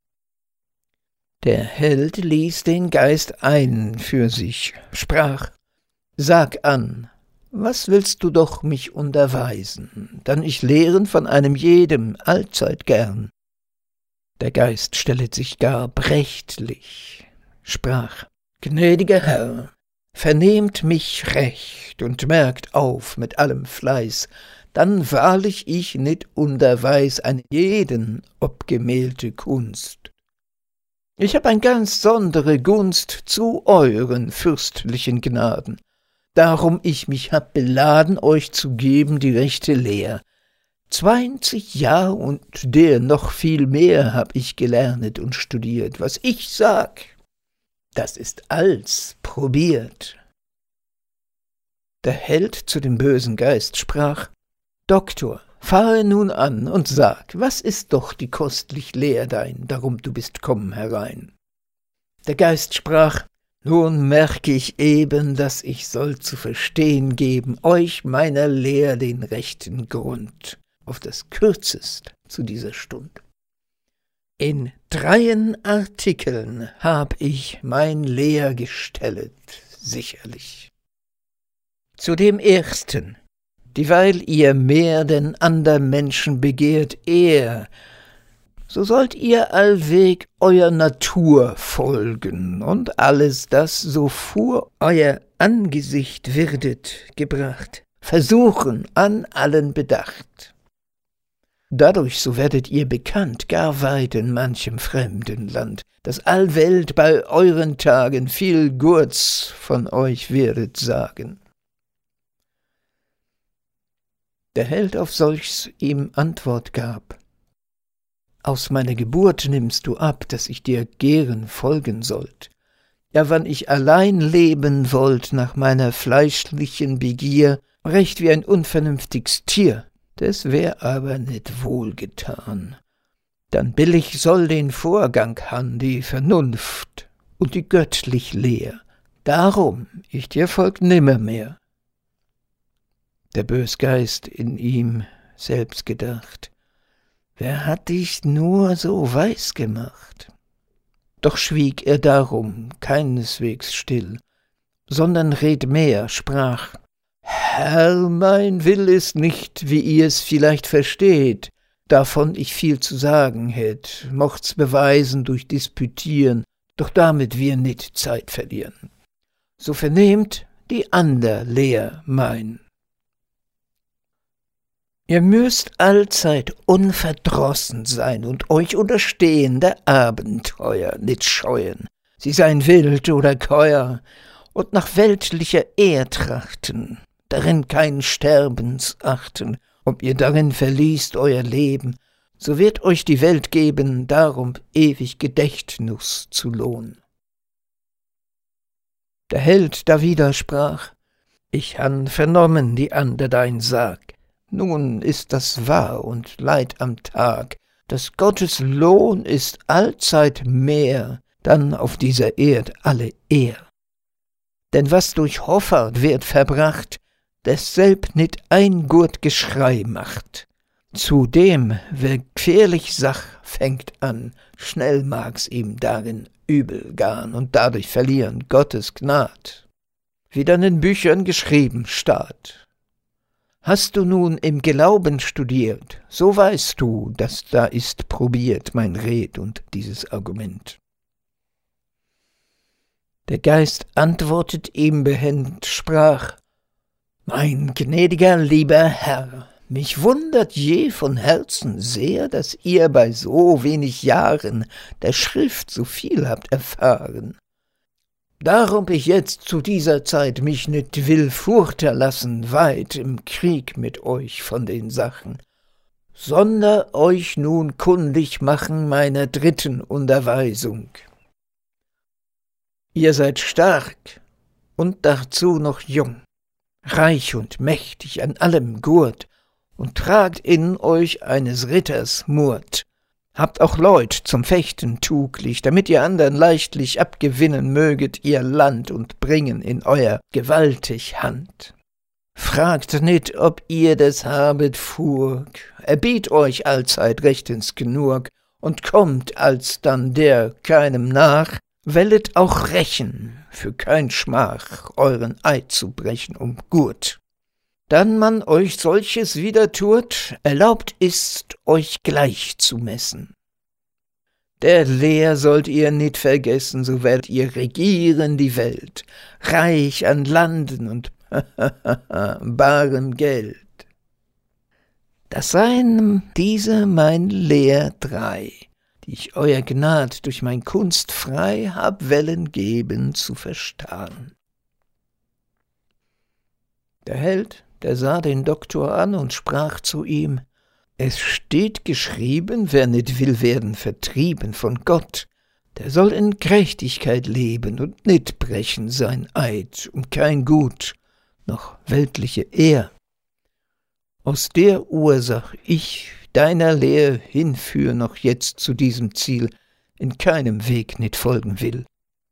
Der Held ließ den Geist ein für sich, sprach, sag an, was willst du doch mich unterweisen, dann ich lehren von einem jedem allzeit gern. Der Geist stellet sich gar prächtlich, sprach, gnädiger Herr, vernehmt mich recht und merkt auf mit allem Fleiß, dann wahrlich ich nit unterweis an jeden obgemehlte Kunst. Ich hab ein ganz sondere Gunst zu euren fürstlichen Gnaden, darum ich mich hab beladen, euch zu geben die rechte Lehr. Zwanzig Jahr und der noch viel mehr hab ich gelernet und studiert, was ich sag, das ist alls probiert. Der Held zu dem bösen Geist sprach, Doktor, fahre nun an und sag, was ist doch die kostlich Lehr dein, darum du bist kommen herein. Der Geist sprach, nun merke ich eben, daß ich soll zu verstehen geben, euch meiner Lehr den rechten Grund, auf das kürzest zu dieser Stund. In dreien Artikeln hab ich mein Lehr gestellet, sicherlich. Zu dem ersten, dieweil ihr mehr denn andern Menschen begehrt ehr, so sollt ihr allweg euer Natur folgen und alles, das so vor euer Angesicht wirdet gebracht, versuchen an allen Bedacht. Dadurch so werdet ihr bekannt, gar weit in manchem fremden Land, dass all Welt bei euren Tagen viel Gurts von euch werdet sagen. Der Held auf solchs ihm Antwort gab, aus meiner Geburt nimmst du ab, dass ich dir gern folgen sollt. Ja, wann ich allein leben wollt nach meiner fleischlichen Begier, recht wie ein unvernünftiges Tier, des wär aber nicht wohlgetan. Dann billig soll den Vorgang han die Vernunft und die göttlich Lehr, darum ich dir folg nimmermehr. Der Bösgeist in ihm selbst gedacht, wer hat dich nur so weiß gemacht? Doch schwieg er darum keineswegs still, sondern red mehr, sprach, Herr, mein Will ist nicht, wie ihr es vielleicht versteht, davon ich viel zu sagen hätt, mocht's beweisen durch Disputieren, doch damit wir nit Zeit verlieren. So vernehmt die ander Lehr mein. Ihr müsst allzeit unverdrossen sein und euch unterstehen der Abenteuer nit scheuen, sie seien wild oder keuer, und nach weltlicher Ehr trachten, darin kein Sterbens achten, ob ihr darin verliest euer Leben, so wird euch die Welt geben, darum ewig Gedächtnis zu lohn. Der Held dawider sprach, ich han vernommen die ander dein Sag, nun ist das wahr und leid am Tag, dass Gottes Lohn ist allzeit mehr, dann auf dieser Erd alle Ehr. Denn was durch Hoffart wird verbracht, desselb nit ein Gurt Geschrei macht, Zudem, wer gefährlich Sach fängt an, schnell mag's ihm darin übel gahn und dadurch verlieren Gottes Gnad, wie dann in Büchern geschrieben staat. Hast du nun im Glauben studiert, so weißt du, dass da ist probiert mein Red und dieses Argument. Der Geist antwortet ihm behend, sprach: Mein gnädiger, lieber Herr, mich wundert je von Herzen sehr, dass ihr bei so wenig Jahren der Schrift so viel habt erfahren. Darum ich jetzt zu dieser Zeit mich nicht will furchter lassen, weit im Krieg mit euch von den Sachen, sonder euch nun kundig machen meiner dritten Unterweisung. Ihr seid stark und dazu noch jung, reich und mächtig an allem Gurt, und tragt in euch eines Ritters Mut. Habt auch Leut zum Fechten tuglich, damit ihr andern leichtlich abgewinnen möget ihr Land und bringen in euer gewaltig Hand. Fragt nit, ob ihr des habet Furg, erbiet euch allzeit rechtens genug, und kommt alsdann der keinem nach, wellet auch rächen, für kein Schmach, euren Eid zu brechen um Gut. Dann man euch solches wieder tut, erlaubt ist, euch gleich zu messen. Der Lehr sollt ihr nit vergessen, so werdet ihr regieren die Welt, reich an Landen und barem Geld. Das seien diese mein Lehr drei, die ich euer Gnad durch mein Kunst frei hab wellen geben zu verstahn. Der Held, der sah den Doktor an und sprach zu ihm: Es steht geschrieben, wer nicht will werden vertrieben von Gott, der soll in Gerechtigkeit leben und nicht brechen sein Eid um kein Gut, noch weltliche Ehr. Aus der Ursach ich deiner Lehr hinführ noch jetzt zu diesem Ziel in keinem Weg nicht folgen will.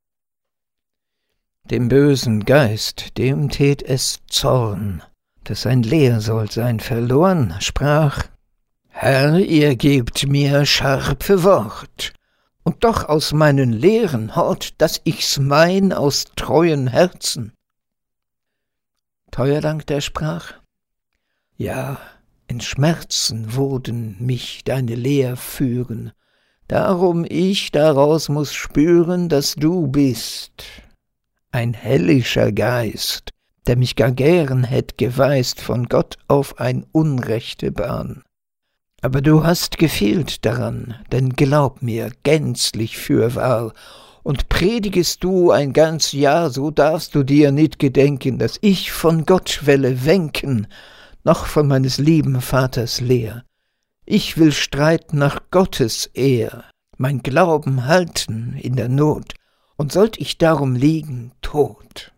Dem bösen Geist, dem tät es Zorn, dass sein Lehr soll sein verloren, sprach: Herr, ihr gebt mir scharfe Wort, und doch aus meinen Lehren hort, dass ich's mein aus treuen Herzen. Teuerdank der sprach: Ja, in Schmerzen wurden mich deine Lehr führen, darum ich daraus muß spüren, dass du bist ein hellischer Geist, der mich gar gern hätt geweist von Gott auf ein unrechte Bahn. Aber du hast gefehlt daran, denn glaub mir gänzlich fürwahr, und predigest du ein ganz Jahr, so darfst du dir nit gedenken, dass ich von Gott welle wenken, noch von meines lieben Vaters Lehr. Ich will streiten nach Gottes Ehr, mein Glauben halten in der Not, und sollt ich darum liegen tot.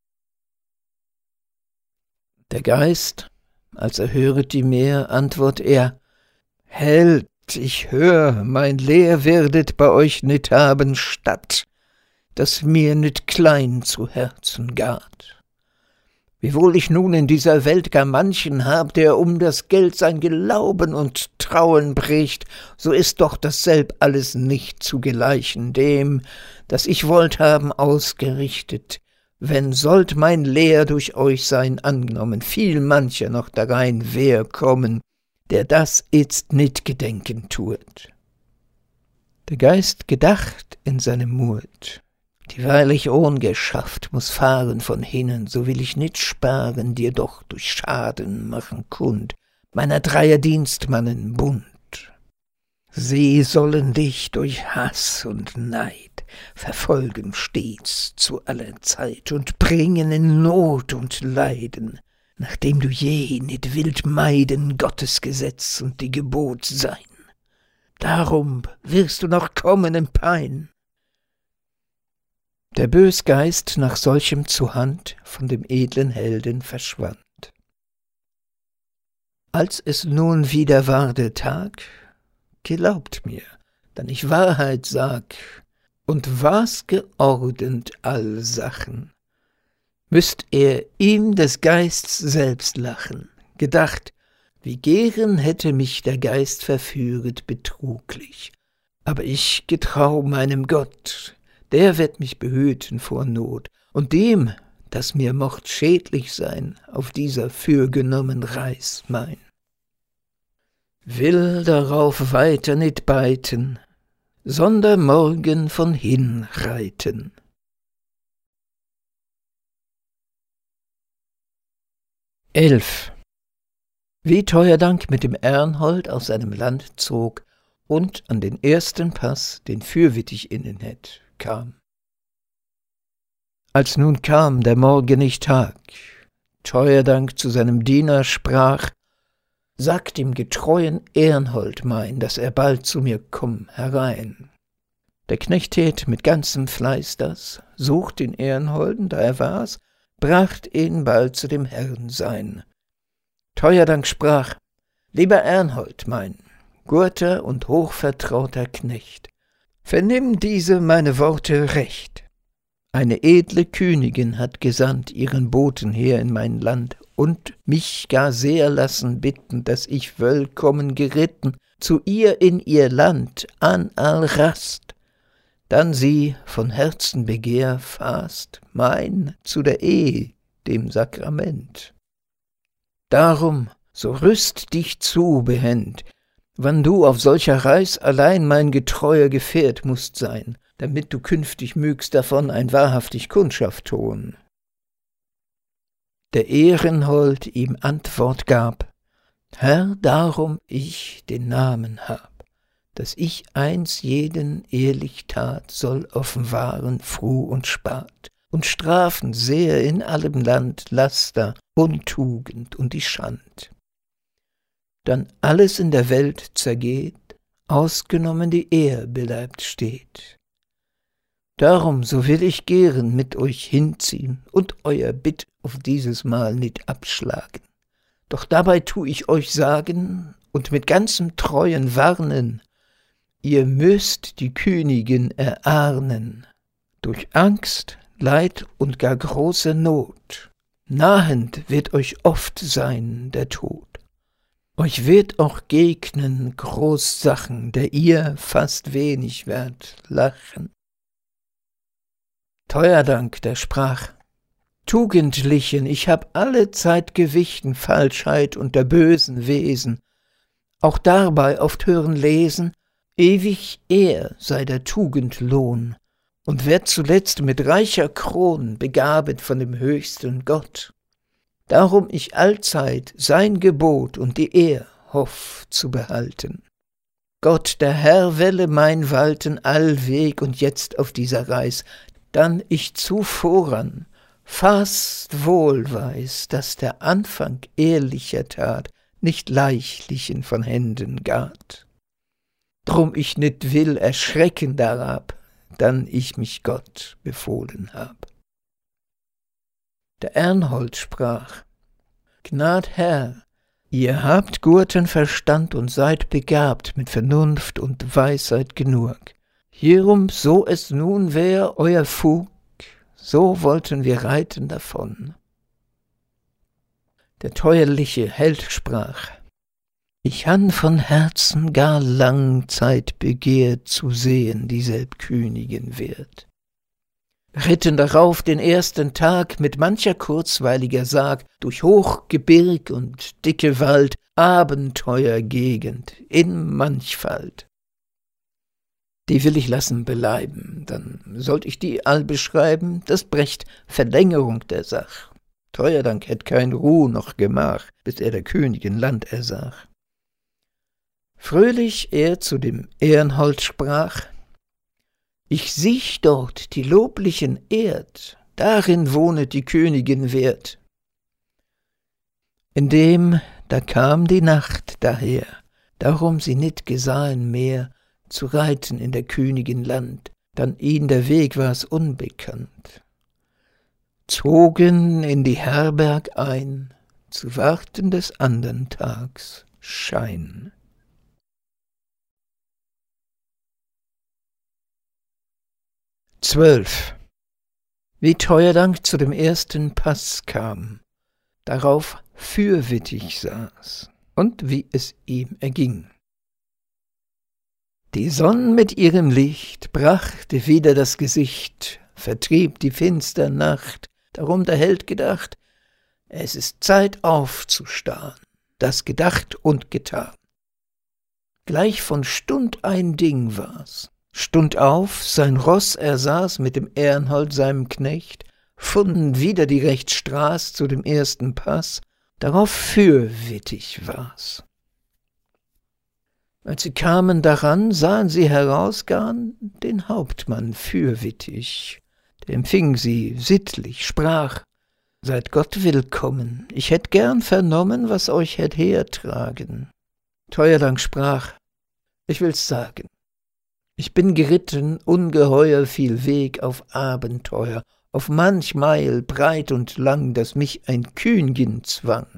Der Geist, als er höret die Mehr, antwort er: Held, ich hör, mein Lehr werdet bei euch nit haben statt, das mir nit klein zu Herzen gart. Wiewohl ich nun in dieser Welt gar manchen hab, der um das Geld sein Glauben und Trauen bricht, so ist doch dasselb alles nicht zu gleichen dem, das ich wollt haben ausgerichtet. Wenn sollt mein Lehr durch euch sein angenommen, viel mancher noch darein wer kommen, der das itzt nit gedenken tuet. Der Geist gedacht in seinem Mut: Dieweil ich ohn geschafft muß fahren von hinnen, so will ich nit sparen, dir doch durch Schaden machen kund, meiner dreier Dienstmannen Bund. Sie sollen dich durch Hass und Neid verfolgen stets zu aller Zeit und bringen in Not und Leiden, nachdem du je nit willt meiden Gottes Gesetz und die Gebot sein. Darum wirst du noch kommen in Pein. Der Bösgeist nach solchem Zuhand von dem edlen Helden verschwand. Als es nun wieder war der Tag, glaubt mir, dann ich Wahrheit sag, und war's geordnet all Sachen, müßt er ihm des Geists selbst lachen, gedacht, Wie gern hätte mich der Geist verführet betruglich. Aber ich getrau meinem Gott, der wird mich behüten vor Not, und dem, das mir mocht schädlich sein, auf dieser fürgenommen Reis mein. Will darauf weiter nit beiten, sonder morgen von hinreiten. elf. Wie Theuerdank mit dem Ernhold aus seinem Land zog und an den ersten Pass, den fürwittig innenhet, kam. Als nun kam der morgenig Tag, Theuerdank zu seinem Diener sprach: Sag dem getreuen Ernhold mein, dass er bald zu mir komm herein. Der Knecht tät mit ganzem Fleiß das, sucht den Ernholden, da er war's, bracht ihn bald zu dem Herrn sein. Theuerdank sprach: Lieber Ernhold mein, guter und hochvertrauter Knecht, vernimm diese meine Worte recht. Eine edle Königin hat gesandt ihren Boten her in mein Land und mich gar sehr lassen bitten, dass ich willkommen geritten zu ihr in ihr Land an Alrast, dann sie von Herzen Begehr fast mein zu der Ehe, dem Sakrament. Darum, so rüst dich zu behend, wann du auf solcher Reis allein mein getreuer Gefährt mußt sein, damit du künftig mögst davon ein wahrhaftig Kundschaft tun. Der Ehrenhold ihm Antwort gab: Herr, darum ich den Namen hab, dass ich eins jeden ehrlich tat, soll offenbaren froh und spat, und strafen sehr in allem Land Laster, Untugend und die Schand. Dann alles in der Welt zergeht, ausgenommen die Ehr beleibt steht. Darum, so will ich gern mit euch hinziehen und euer Bitt auf dieses Mal nit abschlagen. Doch dabei tu ich euch sagen und mit ganzem Treuen warnen, ihr müsst die Königin erahnen. Durch Angst, Leid und gar große Not, nahend wird euch oft sein der Tod. Euch wird auch gegnen Großsachen, der ihr fast wenig werdet lachen. Theuerdank, der sprach: Tugendlichen, ich hab alle Zeit gewichten Falschheit und der bösen Wesen, auch dabei oft hören lesen, ewig Ehr sei der Tugend Lohn, und werd zuletzt mit reicher Kron begabet von dem höchsten Gott. Darum ich allzeit sein Gebot und die Ehr hoff zu behalten. Gott, der Herr, welle mein Walten allweg und jetzt auf dieser Reis, dann ich zuvoran fast wohl weiß, dass der Anfang ehrlicher Tat nicht leichtlichen von Händen gart. Drum ich nit will erschrecken darab, dann ich mich Gott befohlen hab. Der Ernhold sprach: Gnad Herr, ihr habt guten Verstand und seid begabt mit Vernunft und Weisheit genug. Hierum, so es nun wär euer Fug, so wollten wir reiten davon. Der teuerliche Held sprach: Ich han von Herzen gar lang Zeit begehrt zu sehen, dieselb Königin wird. Ritten darauf den ersten Tag mit mancher kurzweiliger Sag durch Hochgebirg und dicke Wald, Abenteuergegend in Manchfalt. Die will ich lassen beleiben, dann sollt ich die all beschreiben, das brächt Verlängerung der Sach. Theuerdank hätt kein Ruh noch Gemach, bis er der Königin Land ersach. Fröhlich er zu dem Ernhold sprach: Ich siech dort die loblichen Erd, darin wohnet die Königin Wert. Indem da kam die Nacht daher, darum sie nit gesahen mehr, zu reiten in der Königin Land, dann ihnen der Weg war's unbekannt. Zogen in die Herberg ein, zu warten des andern Tags Schein. zwölf. Wie Theuerdank zu dem ersten Pass kam, darauf fürwittig saß. und wie es ihm erging. Die Sonn mit ihrem Licht brachte wieder das Gesicht, vertrieb die finstere Nacht, darum der Held gedacht, es ist Zeit aufzustarren, das gedacht und getan. Gleich von Stund ein Ding war's, stund auf, sein Ross er saß mit dem Ehrenhold seinem Knecht, funden wieder die Rechtsstraß zu dem ersten Pass, darauf fürwittig war's. Als sie kamen daran, sahen sie herausgarn den Hauptmann fürwittig, der empfing sie sittlich, sprach, »Seid Gott willkommen, ich hätt gern vernommen, was euch hätt hertragen.« Teuerdank sprach, »Ich will's sagen, ich bin geritten ungeheuer viel Weg auf Abenteuer, auf manch Meil breit und lang, das mich ein Königin zwang.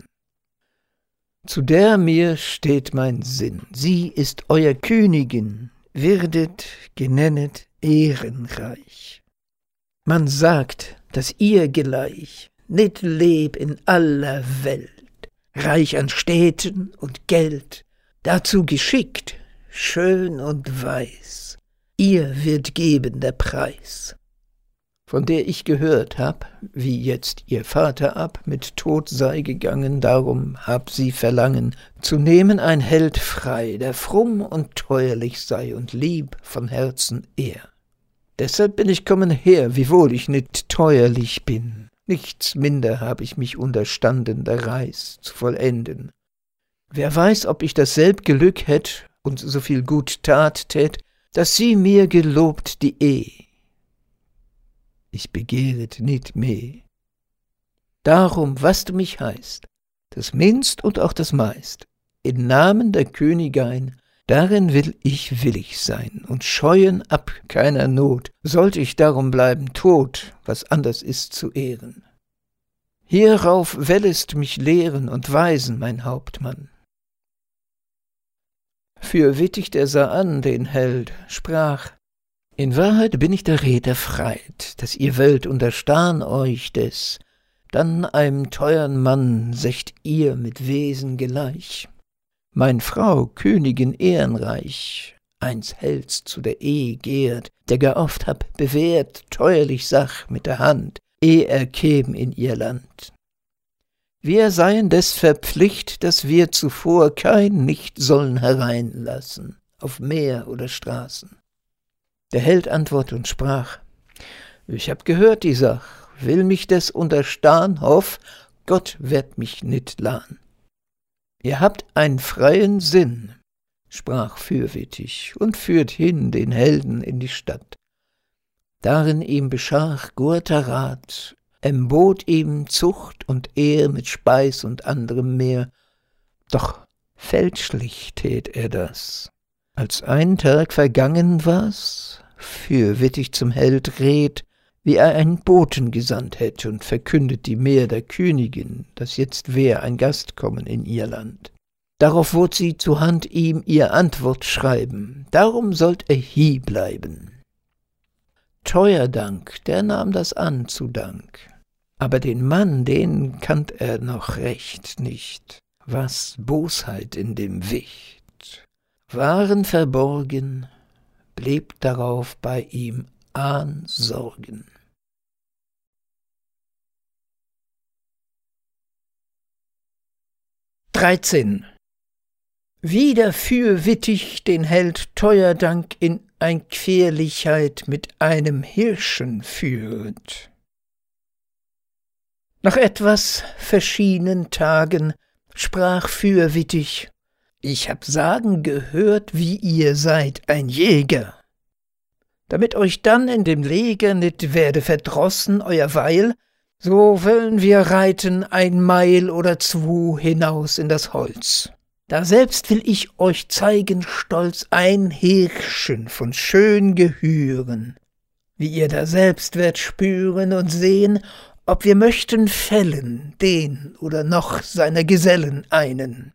Zu der mir steht mein Sinn, sie ist euer Königin, werdet genennet ehrenreich. Man sagt, dass ihr gleich nit leb in aller Welt, reich an Städten und Geld, dazu geschickt, schön und weiß, ihr wird geben der Preis. Von der ich gehört hab, wie jetzt ihr Vater ab mit Tod sei gegangen, darum hab sie Verlangen, zu nehmen ein Held frei, der fromm und teuerlich sei und lieb von Herzen er. Deshalb bin ich kommen her, wiewohl ich nit teuerlich bin, nichts minder hab ich mich unterstanden, der Reis zu vollenden. Wer weiß, ob ich dasselb Glück hätt und so viel gut tat tät, dass sie mir gelobt die Ehe. Ich begehret nit mehr. Darum, was du mich heißt, das Minst und auch das Meist, in Namen der Königein, darin will ich willig sein und scheuen ab keiner Not, sollt ich darum bleiben tot, was anders ist zu ehren. Hierauf wellest mich lehren und weisen, mein Hauptmann. Fürwittig der sah an den Held, sprach, in Wahrheit bin ich der Red erfreit, dass ihr wollt unterstahn euch des, dann einem teuern Mann secht ihr mit Wesen gleich. Mein Frau, Königin ehrenreich, eins Helds zu der Ehe gehrt, der gar oft hab bewährt, teuerlich Sach mit der Hand, eh er käm in ihr Land. Wir seien des verpflicht, dass wir zuvor kein nicht sollen hereinlassen, auf Meer oder Straßen. Der Held antwortet und sprach, ich hab gehört die Sach, will mich des unterstahn, hoff, Gott werd mich nit lahn. Ihr habt einen freien Sinn, sprach fürwittig, und führt hin den Helden in die Stadt. Darin ihm beschach guter Rat, embot ihm Zucht und Ehr mit Speis und anderem mehr, doch fälschlich tät er das. Als ein Tag vergangen war's, fürwittig zum Held red, wie er einen Boten gesandt hätt und verkündet die Mehr der Königin, dass jetzt wär ein Gast kommen in ihr Land. Darauf wurd sie zu Hand ihm ihr Antwort schreiben, darum sollt er hie bleiben. Teuerdank, der nahm das an zu Dank, aber den Mann, den kannt er noch recht nicht, was Bosheit in dem Wicht. Waren verborgen, blieb darauf bei ihm ahn Sorgen. dreizehn. Wieder fürwittig den Held Teuerdank in ein Querlichkeit mit einem Hirschen führet. Nach etwas verschiedenen Tagen sprach fürwittig, ich hab sagen gehört, wie ihr seid ein Jäger. Damit euch dann in dem Leger nit werde verdrossen euer Weil, so wollen wir reiten ein Meil oder zwo hinaus in das Holz. Da selbst will ich euch zeigen stolz ein Hirschen von schön Gehüren, wie ihr da selbst werdet spüren und sehen, ob wir möchten fällen den oder noch seiner Gesellen einen.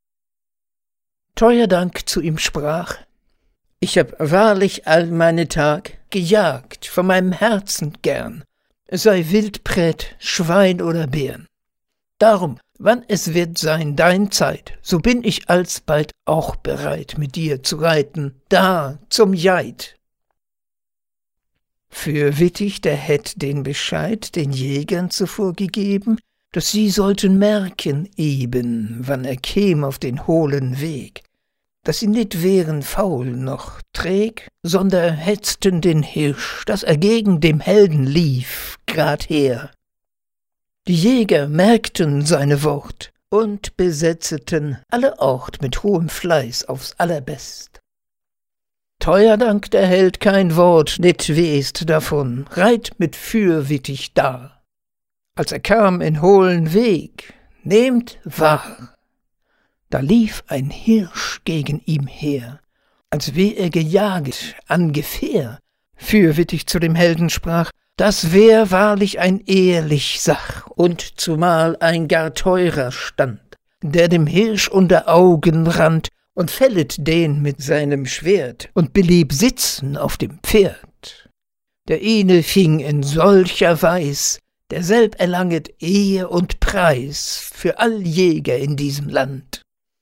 Teuerdank zu ihm sprach, ich hab wahrlich all meine Tag gejagt von meinem Herzen gern, sei Wildpret, Schwein oder Bären. Darum wann es wird sein dein Zeit, so bin ich alsbald auch bereit, mit dir zu reiten, da zum Geit. Fürwittig, der hätt den Bescheid den Jägern zuvor gegeben, dass sie sollten merken eben, wann er käm auf den hohlen Weg, dass sie nit wären faul noch träg, sonder hetzten den Hirsch, dass er gegen dem Helden lief, grad her. Die Jäger merkten seine Wort und besetzeten alle Ort mit hohem Fleiß aufs allerbest. Teuer dank der Held kein Wort, nit west davon, reit mit fürwittig da. Als er kam in hohlen Weg, nehmt wahr, da lief ein Hirsch gegen ihm her, als wär er gejaget an Gefähr. Fürwittig zu dem Helden sprach, das wär wahrlich ein ehrlich Sach und zumal ein gar teurer Stand, der dem Hirsch unter Augen rannt und fället den mit seinem Schwert und blieb sitzen auf dem Pferd. Der eine fing in solcher Weis, derselb erlanget Ehe und Preis für all Jäger in diesem Land.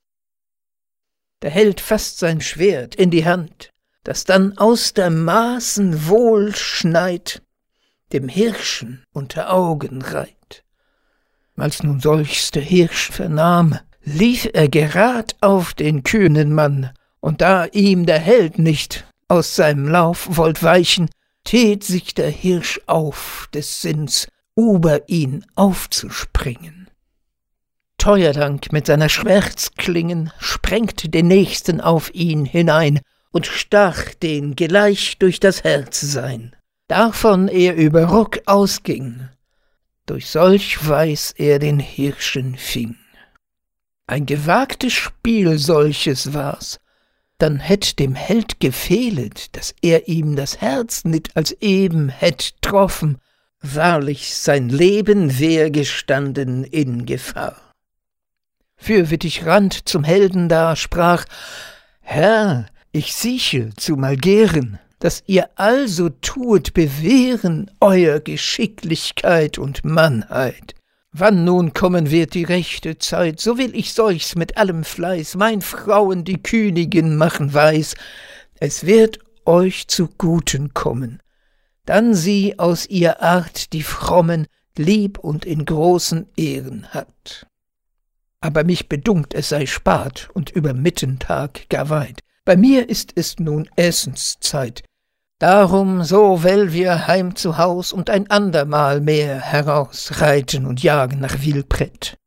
Der Held fasst sein Schwert in die Hand, das dann aus der Maßen wohl schneit, dem Hirschen unter Augen reit. Als nun solchs der Hirsch vernahm, lief er gerad auf den kühnen Mann, und da ihm der Held nicht aus seinem Lauf wollt weichen, tät sich der Hirsch auf des Sinns, über ihn aufzuspringen. Teuerdank mit seiner Schwertsklingen sprengt den Nächsten auf ihn hinein und stach den gleich durch das Herz sein. Davon er über Ruck ausging, durch solch Weis er den Hirschen fing. Ein gewagtes Spiel solches war's, dann hätt dem Held gefehlet, dass er ihm das Herz nit als eben hätt troffen, wahrlich sein Leben wär gestanden in Gefahr. Fürwittig rannt zum Helden da, sprach, Herr, ich sieche zumal gern, dass ihr also tuet bewähren euer Geschicklichkeit und Mannheit. Wann nun kommen wird die rechte Zeit, so will ich solchs mit allem Fleiß mein Frauen die Königin machen weiß. Es wird euch zu Guten kommen, dann sie aus ihr Art die Frommen lieb und in großen Ehren hat. Aber mich bedunkt, es sei spat und über Mittentag gar weit. Bei mir ist es nun Essenszeit. Darum so will wir heim zu Haus und ein andermal mehr heraus reiten und jagen nach Wilprett.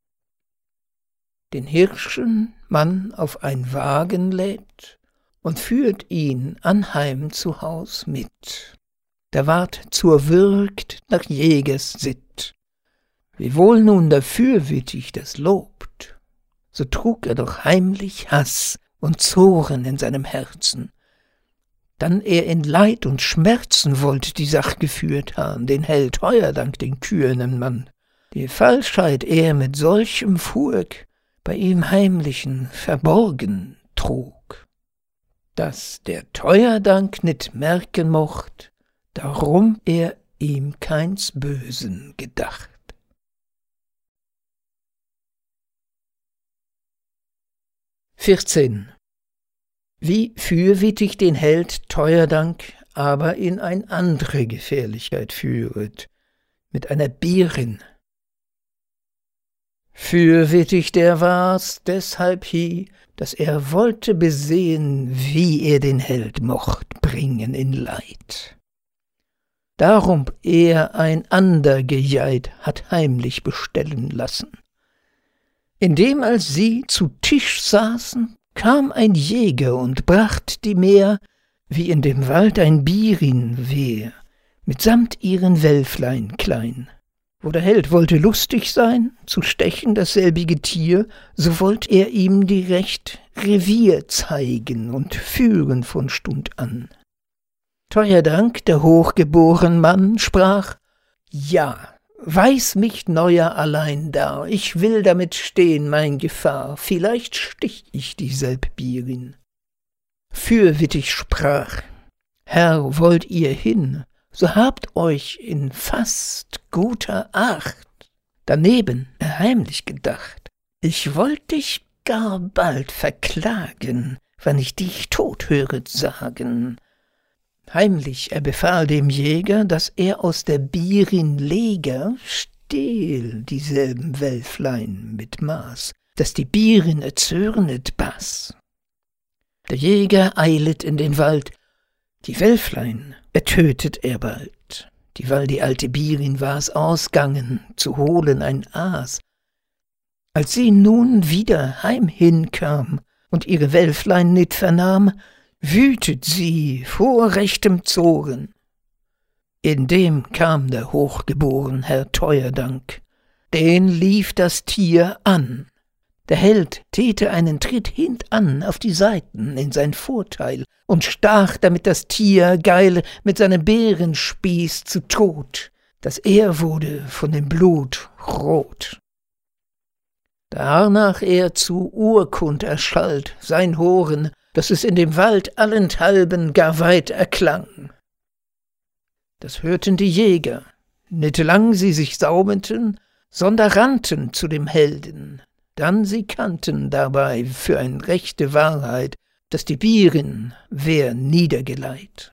Den Hirschen man auf ein Wagen lädt und führt ihn anheim zu Haus mit. Da ward zur Würgt nach Jägers Sitt. Wiewohl nun der Fürwittig das lobt, so trug er doch heimlich Hass und Zorn in seinem Herzen. Dann er in Leid und Schmerzen wollt die Sach geführt han, den Held Teuerdank, den kühnen Mann. Die Falschheit er mit solchem Furg bei ihm heimlichen verborgen trug, dass der Teuerdank nit merken mocht, darum er ihm keins Bösen gedacht. vierzehn. Wie fürwittig den Held Teuerdank aber in ein andre Gefährlichkeit führet, mit einer Bierin. Fürwittig der war's deshalb hie, dass er wollte besehen, wie er den Held mocht bringen in Leid. Darum er ein ander Gejeit hat heimlich bestellen lassen. Indem als sie zu Tisch saßen, kam ein Jäger und bracht die Meer, wie in dem Wald ein Bierin wär, mitsamt ihren Wölflein klein. Wo der Held wollte lustig sein, zu stechen dasselbige Tier, so wollt er ihm direkt Revier zeigen und führen von Stund an. Teuerdank, der hochgeboren Mann, sprach, ja, weiß mich neuer allein da, ich will damit stehen mein Gefahr, vielleicht stich ich dieselb Bierin. Fürwittig sprach, Herr, wollt ihr hin, so habt euch in fast guter Acht. Daneben heimlich gedacht, ich wollt dich gar bald verklagen, wann ich dich tot höret sagen. Heimlich er befahl dem Jäger, daß er aus der Bierin Leger stehl dieselben Wölflein mit Maß, daß die Bierin erzürnet baß. Der Jäger eilet in den Wald, die Wölflein ertötet er bald, dieweil die alte Bierin war's ausgangen, zu holen ein Aas. Als sie nun wieder heimhin kam und ihre Wölflein nit vernahm, wütet sie vor rechtem Zoren. Indem kam der hochgeboren Herr Teuerdank, den lief das Tier an. Der Held täte einen Tritt hintan auf die Seiten in sein Vorteil und stach damit das Tier geil mit seinem Bärenspieß zu Tod, daß er wurde von dem Blut rot. Darnach er zu Urkund erschallt sein Horen, daß es in dem Wald allenthalben gar weit erklang. Das hörten die Jäger, nit lang sie sich saumeten, sonder rannten zu dem Helden, dann sie kannten dabei für ein rechte Wahrheit, daß die Bierin wär niedergeleit.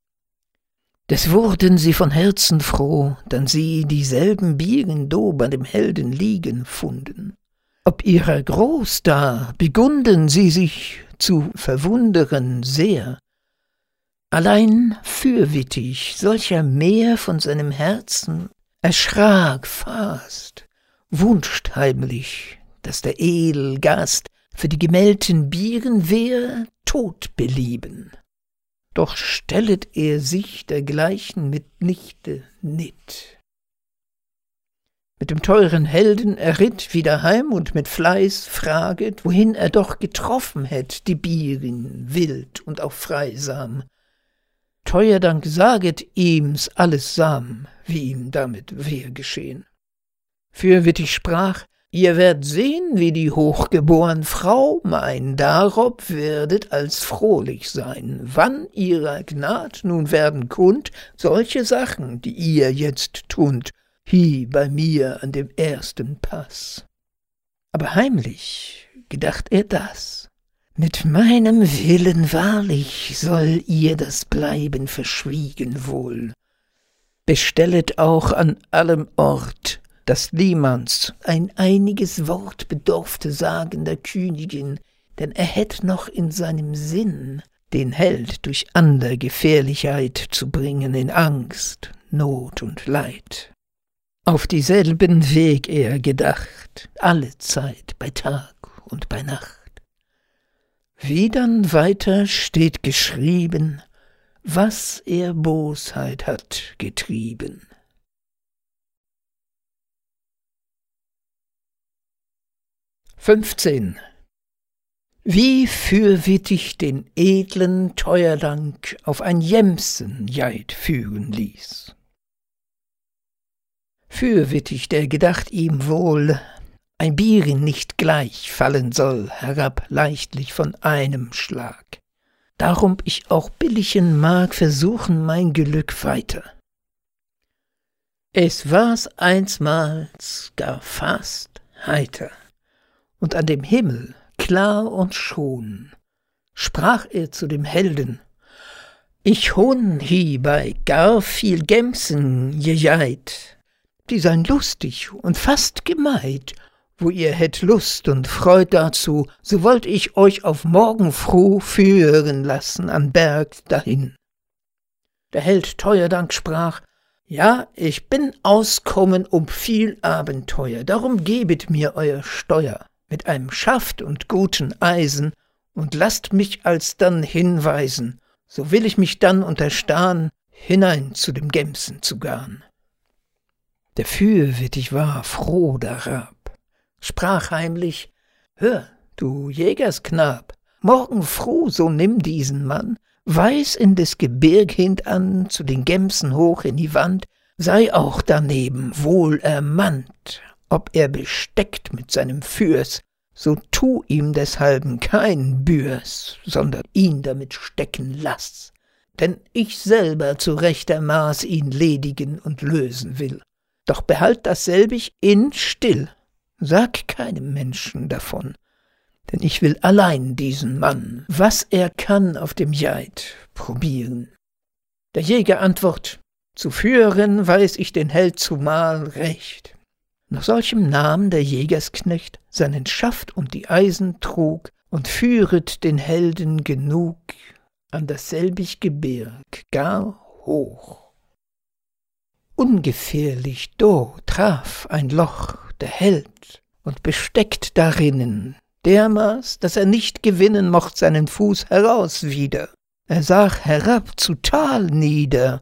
Des wurden sie von Herzen froh, dann sie dieselben Bierin do bei dem Helden liegen funden. Ob ihrer groß da begunden sie sich zu verwunderen sehr. Allein fürwittig solcher mehr von seinem Herzen erschrak fast, wünscht heimlich, daß der Edelgast für die gemeldten Bieren wär tot belieben. Doch stellet er sich dergleichen mitnichte nit. Mit dem teuren Helden er ritt wieder heim und mit Fleiß fraget, wohin er doch getroffen hätt die Bierin, wild und auch freisam. Teuerdank saget ihm's alles sam, wie ihm damit wär geschehn. Fürwittig sprach, ihr werdet sehen, wie die hochgeboren Frau mein, darob werdet als frohlich sein, wann ihrer Gnad nun werden kund, solche Sachen, die ihr jetzt tunt, hie bei mir an dem ersten Pass. Aber heimlich gedacht er das, mit meinem Willen wahrlich soll ihr das bleiben verschwiegen wohl. Bestellet auch an allem Ort, daß niemands ein einiges Wort bedurfte sagen der Königin, denn er hätt noch in seinem Sinn, den Held durch ander Gefährlichkeit zu bringen in Angst, Not und Leid. Auf dieselben Weg er gedacht, alle Zeit bei Tag und bei Nacht. Wie dann weiter steht geschrieben, was er Bosheit hat getrieben. fünfzehn. Wie fürwittig den edlen Teuerdank auf ein Jemsen Jeit führen ließ. Fürwittig der gedacht ihm wohl, ein Bierin nicht gleich fallen soll herab leichtlich von einem Schlag. Darum ich auch billigen mag versuchen mein Glück weiter. Es war's einsmals gar fast heiter, und an dem Himmel klar und schon sprach er zu dem Helden, ich hun hiebei gar viel Gemsen gejeit, die seien lustig und fast gemeid. Wo ihr hätt Lust und Freud dazu, so wollt ich euch auf morgen froh führen lassen an Berg dahin. Der Held Teuerdank sprach, ja, ich bin auskommen um viel Abenteuer, darum gebet mir euer Steuer mit einem Schaft und guten Eisen und lasst mich alsdann hinweisen, so will ich mich dann unterstahn, hinein zu dem Gemsen zu garn. Der fürwittig war froh darab, sprach heimlich, hör, du Jägersknab, morgen froh, so nimm diesen Mann, weis in des Gebirg hintan zu den Gemsen hoch in die Wand, sei auch daneben wohl ermannt, ob er besteckt mit seinem Fürs, so tu ihm deshalben kein Bürs, sondern ihn damit stecken lass, denn ich selber zu rechter Maß ihn ledigen und lösen will. Doch behalt dasselbig in still, Sag keinem Menschen davon, denn ich will allein diesen Mann, was er kann auf dem Jeit, probieren. Der Jäger antwortet, zu führen weiß ich den Held zumal recht. Nach solchem nahm der Jägersknecht seinen Schaft und die Eisen trug und führet den Helden genug an dasselbig Gebirg gar hoch. Ungefährlich do traf ein Loch der Held und besteckt darinnen, dermaß, dass er nicht gewinnen mocht seinen Fuß heraus wieder. Er sah herab zu Tal nieder,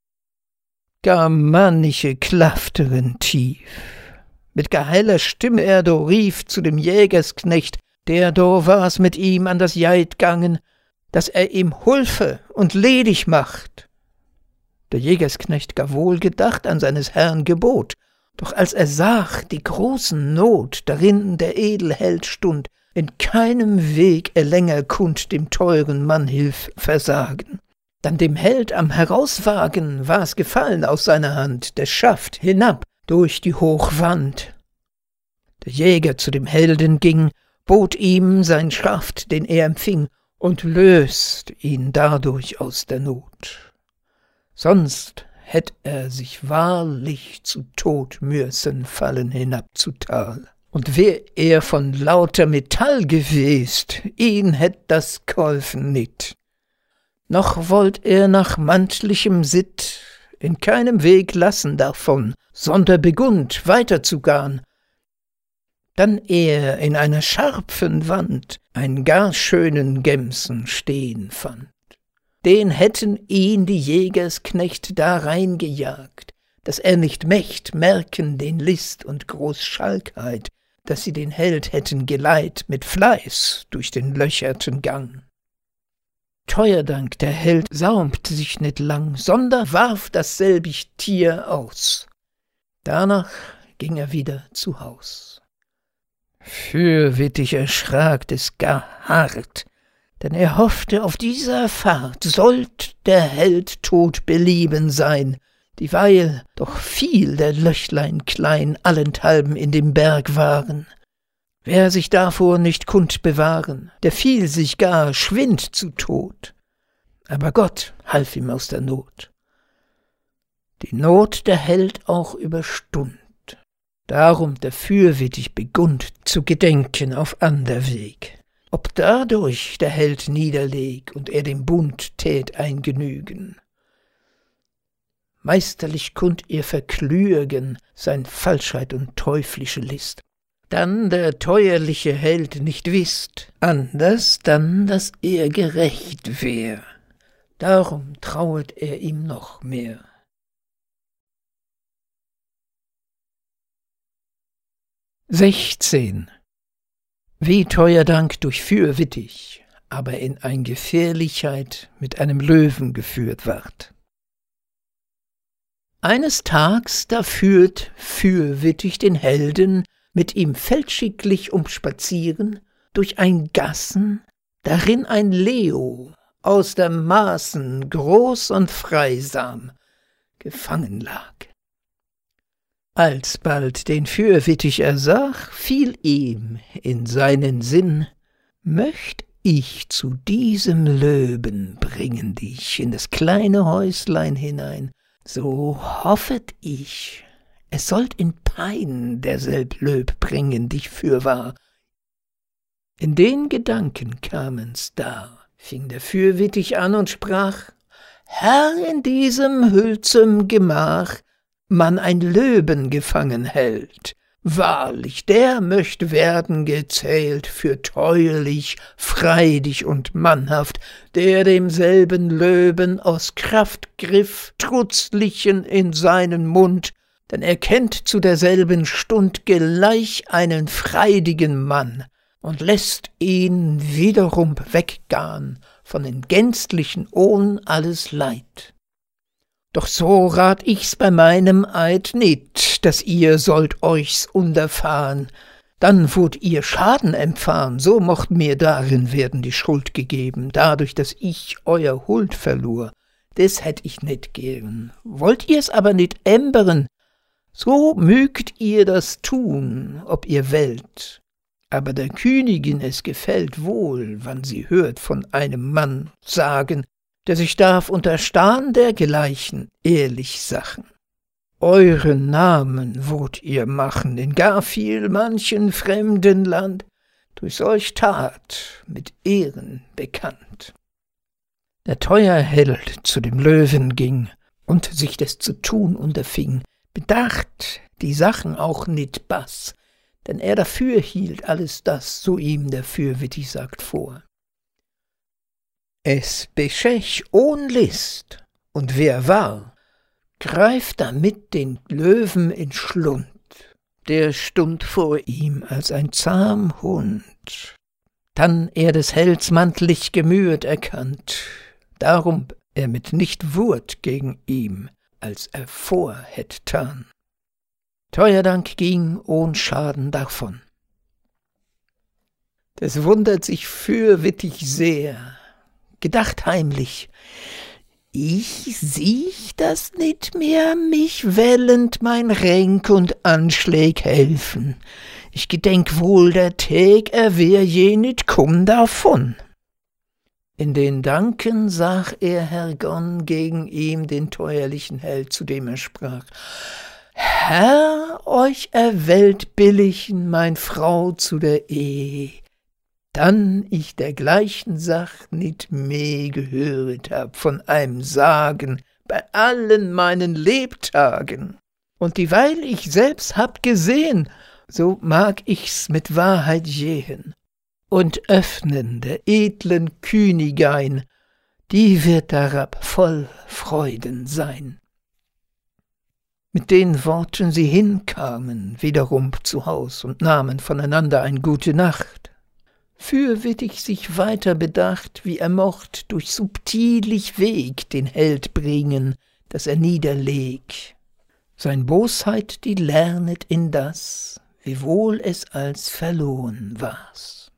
gar manche Klafterin tief. Mit gar heller Stimme er do rief zu dem Jägersknecht, der do war's mit ihm an das Jeit gangen, dass er ihm hulfe und ledig macht. Der Jägersknecht gar wohl gedacht an seines Herrn Gebot, doch als er sah die großen Not, darin der Edelheld stund, in keinem Weg er länger kund dem teuren Mann Hilf versagen. Dann dem Held am Herauswagen war's gefallen aus seiner Hand, der Schaft hinab durch die Hochwand. Der Jäger zu dem Helden ging, bot ihm sein Schaft, den er empfing, und löst ihn dadurch aus der Not. Sonst hätt er sich wahrlich zu Tod müssen fallen hinab zu Tal. Und wär er von lauter Metall gewest, ihn hätt das geholfen nit. Noch wollt er nach mantlichem Sitt in keinem Weg lassen davon, sonder begund weiterzugahn. Dann er in einer scharfen Wand einen gar schönen Gemsen stehen fand. Den hätten ihn die Jägersknecht da reingejagt, dass er nicht mächt merken den List und Großschalkheit, dass sie den Held hätten geleit mit Fleiß durch den löcherten Gang. Teuerdank der Held saumt sich nicht lang, sonder warf dasselbig Tier aus. Danach ging er wieder zu Haus. Fürwittig erschrak es gar hart, denn er hoffte, auf dieser Fahrt sollt der Held tot belieben sein, dieweil doch viel der Löchlein klein allenthalben in dem Berg waren. Wer sich davor nicht kund bewahren, der fiel sich gar schwind zu Tod. Aber Gott half ihm aus der Not. Die Not der Held auch überstund. Darum der fürwittig begund zu gedenken auf ander Weg. Ob dadurch der Held niederleg und er dem Bund tät ein Genügen. Meisterlich kund er verklügen sein Falschheit und teuflische List. Dann der teuerliche Held nicht wißt, anders dann, dass er gerecht wär. Darum trauet er ihm noch mehr. sechzehn. Wie Teuerdank durch fürwittig, aber in ein Gefährlichkeit mit einem Löwen geführt ward. Eines Tags da führt fürwittig den Helden mit ihm feldschicklich umspazieren durch ein Gassen, darin ein Leo aus der Maßen groß und freisam gefangen lag. Alsbald den fürwittig ersach, fiel ihm in seinen Sinn, möcht ich zu diesem Löwen bringen dich in das kleine Häuslein hinein, so hoffet ich, es sollt in Pein derselb Löb bringen dich fürwahr. In den Gedanken kamen's da, fing der fürwittig an und sprach, Herr, in diesem hülsem Gemach man ein Löwen gefangen hält. Wahrlich, der möcht werden gezählt für treulich, freidig und mannhaft, der demselben Löwen aus Kraft griff, trutzlichen in seinen Mund, denn er kennt zu derselben Stund gleich einen freidigen Mann und lässt ihn wiederum weggahn von den Gänzlichen ohn alles Leid. Doch so rat ich's bei meinem Eid nit, dass ihr sollt euch's unterfahren, dann wurd ihr Schaden empfahren, so mocht mir darin werden die Schuld gegeben, dadurch, dass ich euer Huld verlor, des hätt ich nit gern. Wollt ihr's aber nit ämberen, So mögt ihr das tun, ob ihr wollt. Aber der Königin es gefällt wohl, wann sie hört von einem Mann sagen, der sich darf unterstahn dergleichen ehrlich Sachen. Euren Namen wollt ihr machen in gar viel manchen fremden Land, durch solch Tat mit Ehren bekannt. Der teuer Held zu dem Löwen ging und sich des zu tun unterfing, bedacht die Sachen auch nit baß, denn er dafür hielt alles das, so ihm der Fürwittig sagt vor. Es beschech ohn List, und wer war, greift damit den Löwen in Schlund, der stund vor ihm als ein zahm Hund. Dann er des Helds mantlich gemühet erkannt, darum er mit nicht wurd gegen ihm, als er vor hätt tan. Teuerdank ging ohn Schaden davon. Das wundert sich Fürwittig sehr, gedacht heimlich, ich siech das nit mehr, mich wellend mein Ränk und Anschläg helfen. Ich gedenk wohl der Tag, er wär je nit kumm davon. In den Danken sah er Hergon gegen ihm den teuerlichen Held, zu dem er sprach, Herr, euch erwählt billigen mein Frau zu der Ehe, dann ich dergleichen Sach nit mehr gehöret hab von einem Sagen bei allen meinen Lebtagen. Und dieweil ich selbst hab gesehen, so mag ich's mit Wahrheit jehen. Und öffnen der edlen Königein, die wird darab voll Freuden sein. Mit den Worten sie hinkamen wiederum zu Haus und nahmen voneinander ein gute Nacht. Fürwittig sich weiter bedacht, wie er mocht durch subtilig Weg den Held bringen, dass er niederleg. Sein Bosheit die lernet in das, wiewohl es als verloren war's.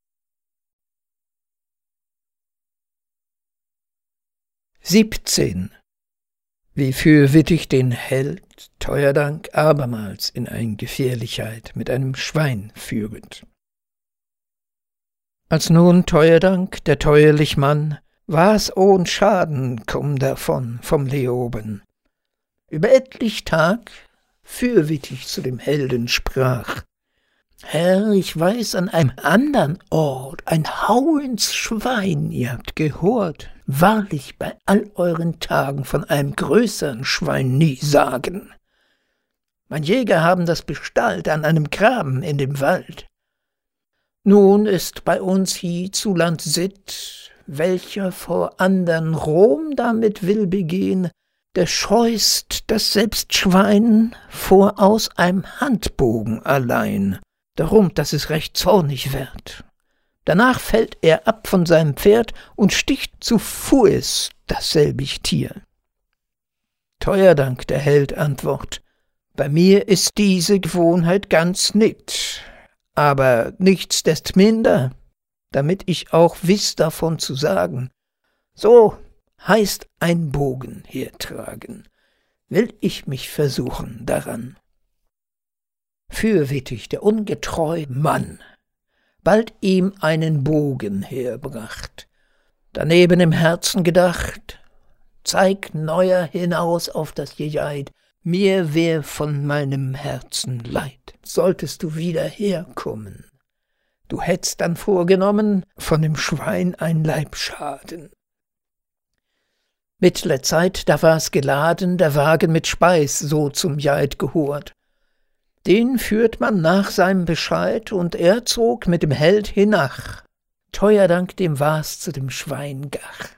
siebzehn. Wie Fürwittig den Held Teuerdank abermals in ein Gefährlichkeit mit einem Schwein führet. Als nun Teuerdank, der teuerlich Mann, war's ohn Schaden komm davon vom Leoben. Über etlich Tag Fürwittig zu dem Helden sprach, Herr, ich weiß an einem andern Ort ein hauens Schwein, ihr habt gehört, wahrlich bei all euren Tagen von einem größeren Schwein nie sagen. Mein Jäger haben das bestallt an einem Graben in dem Wald. Nun ist bei uns hiezuland Sitt, welcher vor andern Rom damit will begehen, der scheust das selbst Schwein voraus einem Handbogen allein, darum, dass es recht zornig wird. Danach fällt er ab von seinem Pferd und sticht zu Fuß dasselbig Tier. Teuerdank der Held antwort, bei mir ist diese Gewohnheit ganz nit, aber nichtsdestminder, damit ich auch wiss davon zu sagen, so heißt ein Bogen hertragen, will ich mich versuchen daran. Fürwittig der ungetreu Mann bald ihm einen Bogen herbracht, daneben im Herzen gedacht, zeig neuer hinaus auf das Gejeid, mir wär von meinem Herzen leid, solltest du wieder herkommen. Du hättst dann vorgenommen, von dem Schwein ein Leibschaden. Mittler Zeit, da war's geladen, der Wagen mit Speis so zum Jaid gehurt. Den führt man nach seinem Bescheid, und er zog mit dem Held hinach. Teuerdank dem war's zu dem Schwein gach.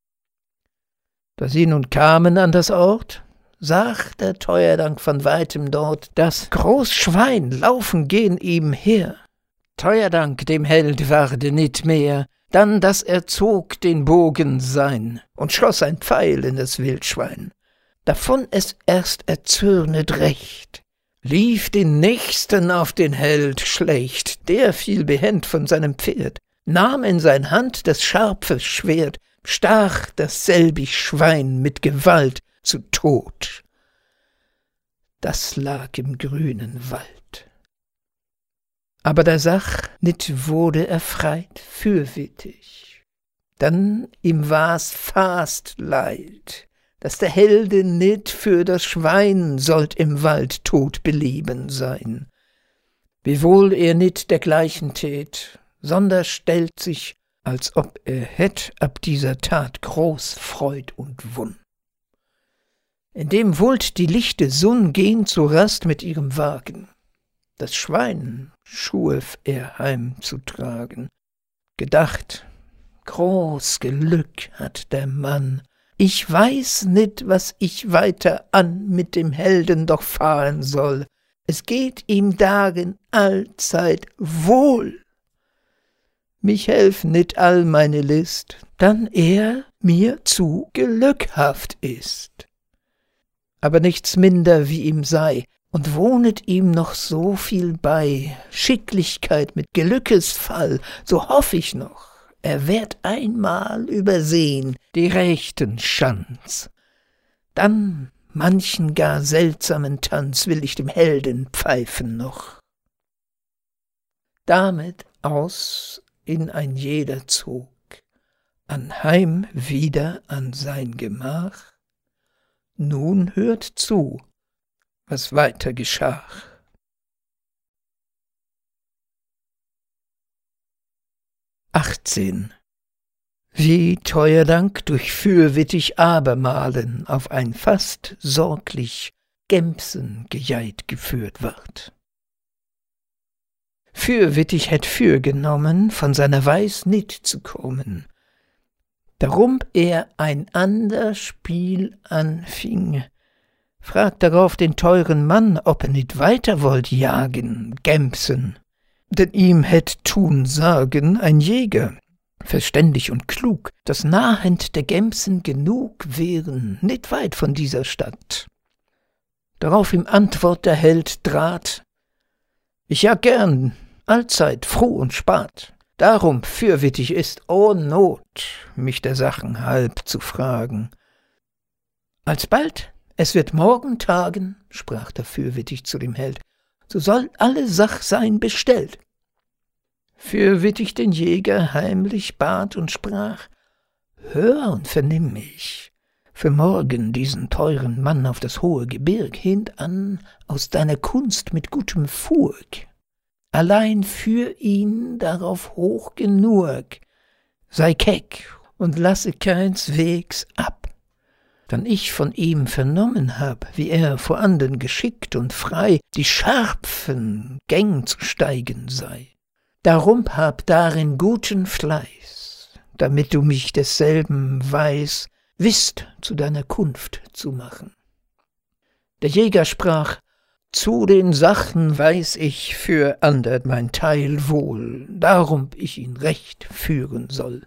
Da sie nun kamen an das Ort, sah der Teuerdank von weitem dort das groß Schwein laufen gehen ihm her. Teuerdank dem Held warde nit mehr, dann daß er zog den Bogen sein und schoß ein Pfeil in das Wildschwein. Davon es erst erzürnet recht, lief den Nächsten auf den Held schlecht, der fiel behend von seinem Pferd, nahm in sein Hand das scharfe Schwert, stach dasselbig Schwein mit Gewalt zu Tod. das lag im grünen Wald. Aber der Sach nit wurde erfreit fürwittig, dann ihm war's fast leid, dass der Helde nit für das Schwein sollt im Wald tot belieben sein, wiewohl er nit dergleichen tät, sonder stellt sich, als ob er hätt ab dieser Tat groß Freud und Wunn. Indem wollt die lichte Sunn gehn zur Rast mit ihrem Wagen, das Schwein schuf er heimzutragen, gedacht, groß Glück hat der Mann, ich weiß nit, was ich weiter an mit dem Helden doch fahren soll, es geht ihm darin allzeit wohl. Mich helf nit all meine List, dann er mir zu glückhaft ist. Aber nichts minder wie ihm sei, und wohnet ihm noch so viel bei, Schicklichkeit mit Glückesfall, so hoff ich noch, er werd einmal übersehn die rechten Schanz. Dann manchen gar seltsamen Tanz will ich dem Helden pfeifen noch. Damit aus in ein jeder zog, anheim wieder an sein Gemach. Nun hört zu, was weiter geschah. achtzehn. Wie teuer Dank durch fürwittig abermalen auf ein fast sorglich Gämsen gejeit geführt ward. Fürwittig hätt fürgenommen, von seiner Weis nit zu kommen, darum er ein ander Spiel anfing, fragt darauf den teuren Mann, ob er nit weiter wollt jagen, Gämsen, denn ihm hätt tun sagen ein Jäger, verständig und klug, dass nahend der Gämsen genug wären, nit weit von dieser Stadt. Darauf ihm Antwort der Held trat, ich jag gern, allzeit froh und spat, darum fürwittig ist, o Not, mich der Sachen halb zu fragen. Alsbald, es wird morgen tagen, sprach der fürwittig zu dem Held, so soll alle Sach sein bestellt. Fürwittig den Jäger heimlich bat und sprach, hör und vernimm mich, für morgen diesen teuren Mann auf das hohe Gebirg hintan aus deiner Kunst mit gutem Furg. Allein führ ihn darauf hoch genug, sei keck und lasse keins Wegs ab. Dann ich von ihm vernommen hab, wie er vor andern geschickt und frei die scharfen Gäng zu steigen sei. Darum hab darin guten Fleiß, damit du mich desselben weiß, wisst zu deiner Kunft zu machen. Der Jäger sprach, zu den Sachen weiß ich für andert mein Teil wohl, darum ich ihn recht führen soll.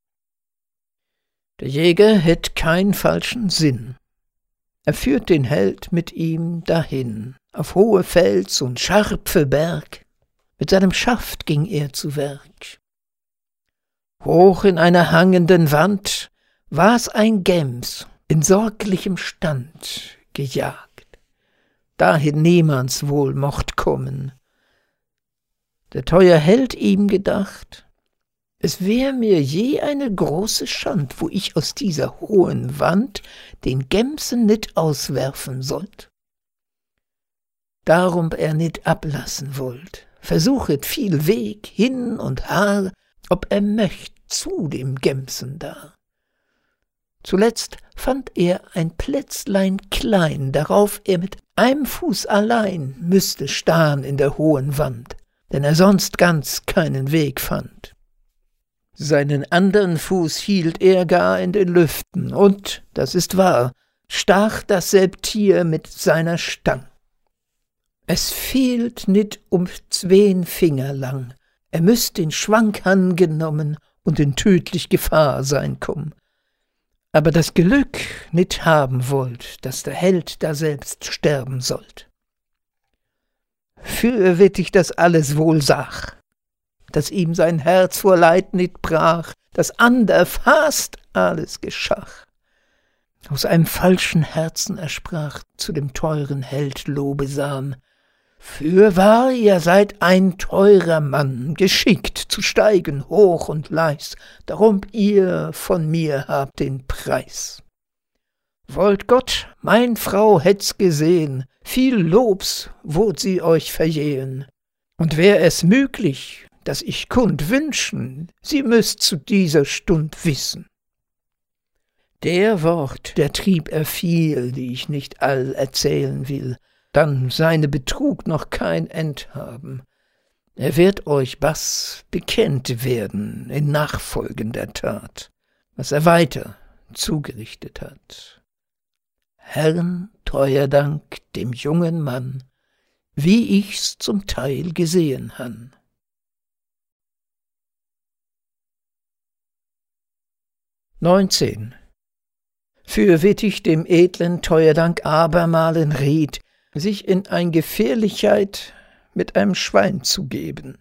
Der Jäger hätt keinen falschen Sinn. Er führt den Held mit ihm dahin, auf hohe Fels und scharfe Berg. Mit seinem Schaft ging er zu Werk. Hoch in einer hangenden Wand war's ein Gems in sorglichem Stand gejagt, dahin niemands wohl mocht kommen. Der teuer Held ihm gedacht, es wär mir je eine große Schand, wo ich aus dieser hohen Wand den Gemsen nit auswerfen sollt. Darum er nit ablassen wollt, versuchet viel Weg hin und Haar, ob er möcht zu dem Gemsen da. Zuletzt fand er ein Plätzlein klein, darauf er mit einem Fuß allein müßte stahn in der hohen Wand, denn er sonst ganz keinen Weg fand. Seinen andern Fuß hielt er gar in den Lüften, und, das ist wahr, stach dasselb Tier mit seiner Stang. Es fehlt nit um zween Finger lang, er müßt den Schwank angenommen und in tödlich Gefahr sein komm. Aber das Glück nit haben wollt, dass der Held daselbst sterben sollt. Fürwittig das alles wohl sach, dass ihm sein Herz vor Leid nit brach, dass ander fast alles geschach. Aus einem falschen Herzen er sprach zu dem teuren Held Lobesam: Fürwahr, ihr seid ein teurer Mann, geschickt zu steigen hoch und leis, darum ihr von mir habt den Preis. Wollt Gott, mein Frau hätt's gesehen, viel Lobs wurd sie euch verjehen. Und wär es möglich, dass ich kund wünschen, sie müsst zu dieser Stund wissen. Der Wort, der trieb er viel, die ich nicht all erzählen will, dann seine Betrug noch kein End haben. Er wird euch was bekennt werden in nachfolgender Tat, was er weiter zugerichtet hat. Herrn, teuer Dank dem jungen Mann, wie ich's zum Teil gesehen han. neunzehn. Fürwit ich dem edlen Teuerdank abermalen riet, sich in ein Gefährlichkeit mit einem Schwein zu geben.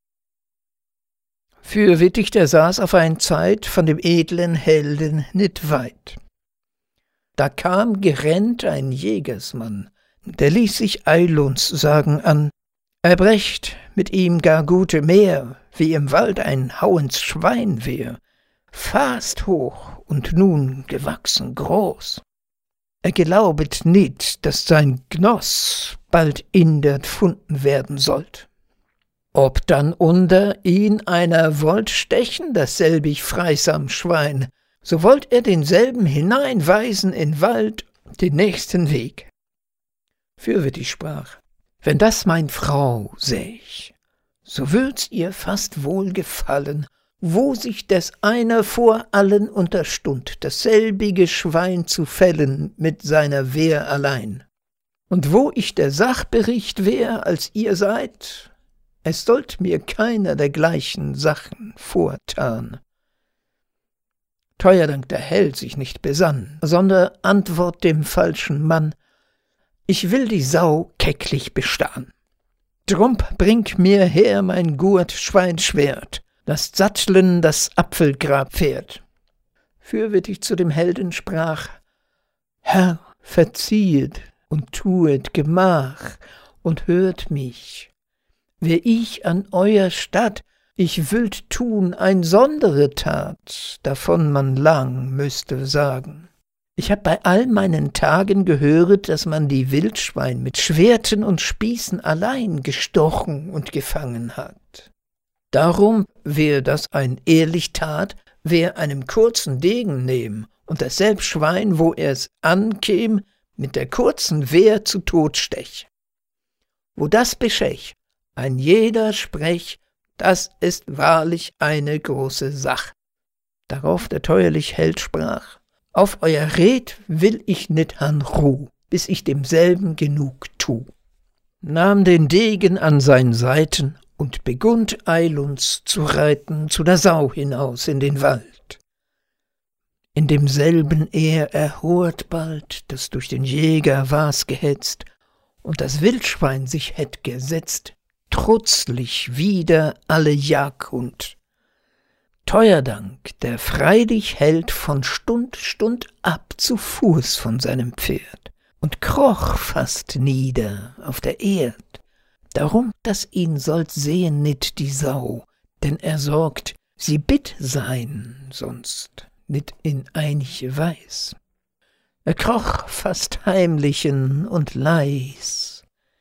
Fürwittig der saß auf ein Zeit von dem edlen Helden nit weit. Da kam gerennt ein Jägersmann, der ließ sich Eilunds sagen an, er brächt mit ihm gar gute Meer, wie im Wald ein hauens Schwein wär, fast hoch und nun gewachsen groß. Er glaubet nit, dass sein Gnoss bald indert funden werden sollt. Ob dann unter ihn einer wollt stechen, dasselbig freisam Schwein, so wollt er denselben hineinweisen in Wald den nächsten Weg. Fürwittig sprach, wenn das mein Frau säch, so würd's ihr fast wohl gefallen, wo sich des einer vor allen unterstund, dasselbige Schwein zu fällen mit seiner Wehr allein. Und wo ich der Sachbericht wär, als ihr seid, es sollt mir keiner dergleichen Sachen vortan. Teuerdank der Held sich nicht besann, sondern antwort dem falschen Mann, ich will die Sau kecklich bestahn. Drum bring mir her mein Gurt Schweinschwert, das Satteln das Apfelgrabpferd. Fürwittig zu dem Helden sprach, Herr, verziehet und tuet Gemach und hört mich. Wär ich an euer Statt, ich wüllt tun ein sondere Tat, davon man lang müsste sagen. Ich hab bei all meinen Tagen gehöret, dass man die Wildschwein mit Schwerten und Spießen allein gestochen und gefangen hat. Darum wär das ein ehrlich Tat, wer einem kurzen Degen nehm und dasselb Schwein, wo er's ankäm, mit der kurzen Wehr zu Tod stech. Wo das beschech, ein jeder sprech, das ist wahrlich eine große Sach. Darauf der teuerlich Held sprach, auf euer Red will ich nit han Ruh, bis ich demselben genug tu. Nahm den Degen an sein Seiten und begund Eilunds zu reiten zu der Sau hinaus in den Wald. In demselben er erhort bald, dass durch den Jäger war's gehetzt und das Wildschwein sich hätt gesetzt, trutzlich wider alle Jagdhund. Teuerdank, der freilich hält von Stund Stund ab zu Fuß von seinem Pferd und kroch fast nieder auf der Erd. Darum, dass ihn sollt sehen nit die Sau, denn er sorgt, sie bitt sein, sonst nit in einige Weiß. Er kroch fast heimlichen und leis.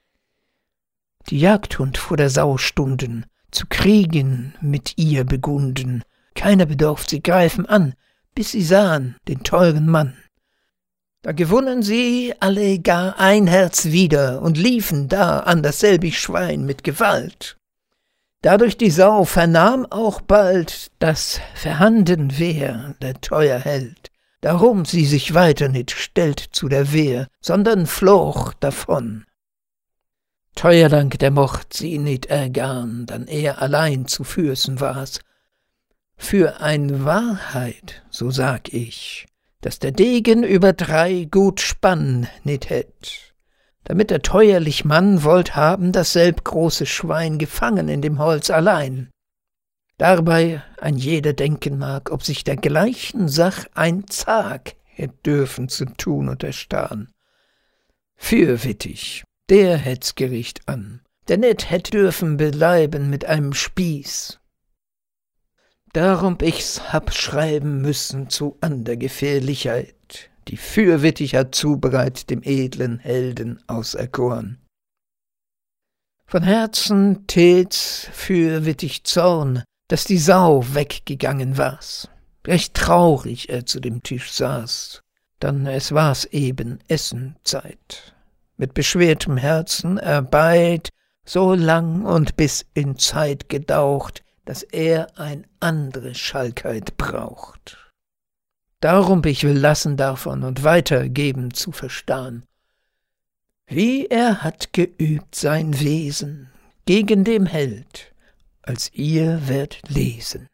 Die Jagdhund vor der Sau stunden, zu kriegen mit ihr begunden, keiner bedurft sie greifen an, bis sie sahen den teuren Mann. Da gewunnen sie alle gar ein Herz wieder und liefen da an dasselbig Schwein mit Gewalt. Dadurch die Sau vernahm auch bald, dass verhanden wär der teuer Held, darum sie sich weiter nit stellt zu der Wehr, sondern floch davon. Teuerdank der mocht sie nit ergarn, dann er allein zu Fürsten war's. Für ein Wahrheit, so sag ich, dass der Degen über drei gut Spann nit hätt, damit der teuerlich Mann wollt haben dasselb große Schwein gefangen in dem Holz allein. Dabei ein jeder denken mag, ob sich dergleichen Sach ein Zag hätt dürfen zu tun und erstarren. Fürwittig, der hätt's Gericht an, der net hätt dürfen beleiben mit einem Spieß. Darum ich's hab schreiben müssen zu an der Gefährlichkeit, die fürwittig hat zubereit dem edlen Helden auserkoren. Von Herzen tät's fürwittig Zorn, dass die Sau weggegangen war's. Recht traurig er zu dem Tisch saß, dann es war's eben Essenzeit. Mit beschwertem Herzen erbeit, so lang und bis in Zeit gedaucht, dass er ein andre Schalkheit braucht. Darum ich will lassen davon und weitergeben zu verstahn, wie er hat geübt sein Wesen gegen dem Held, als ihr werdet lesen.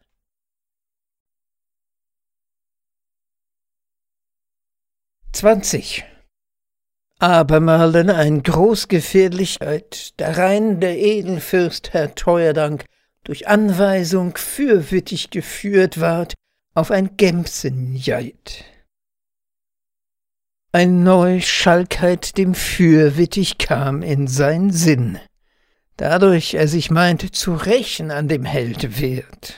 zwanzig. Abermalen ein Großgefährlichkeit, darein der Edelfürst Herr Teuerdank durch Anweisung fürwittig geführt ward auf ein Gemsenjeit. Ein neu Schalkheit dem fürwittig kam in sein Sinn, dadurch er sich meinte zu rächen an dem Held wert.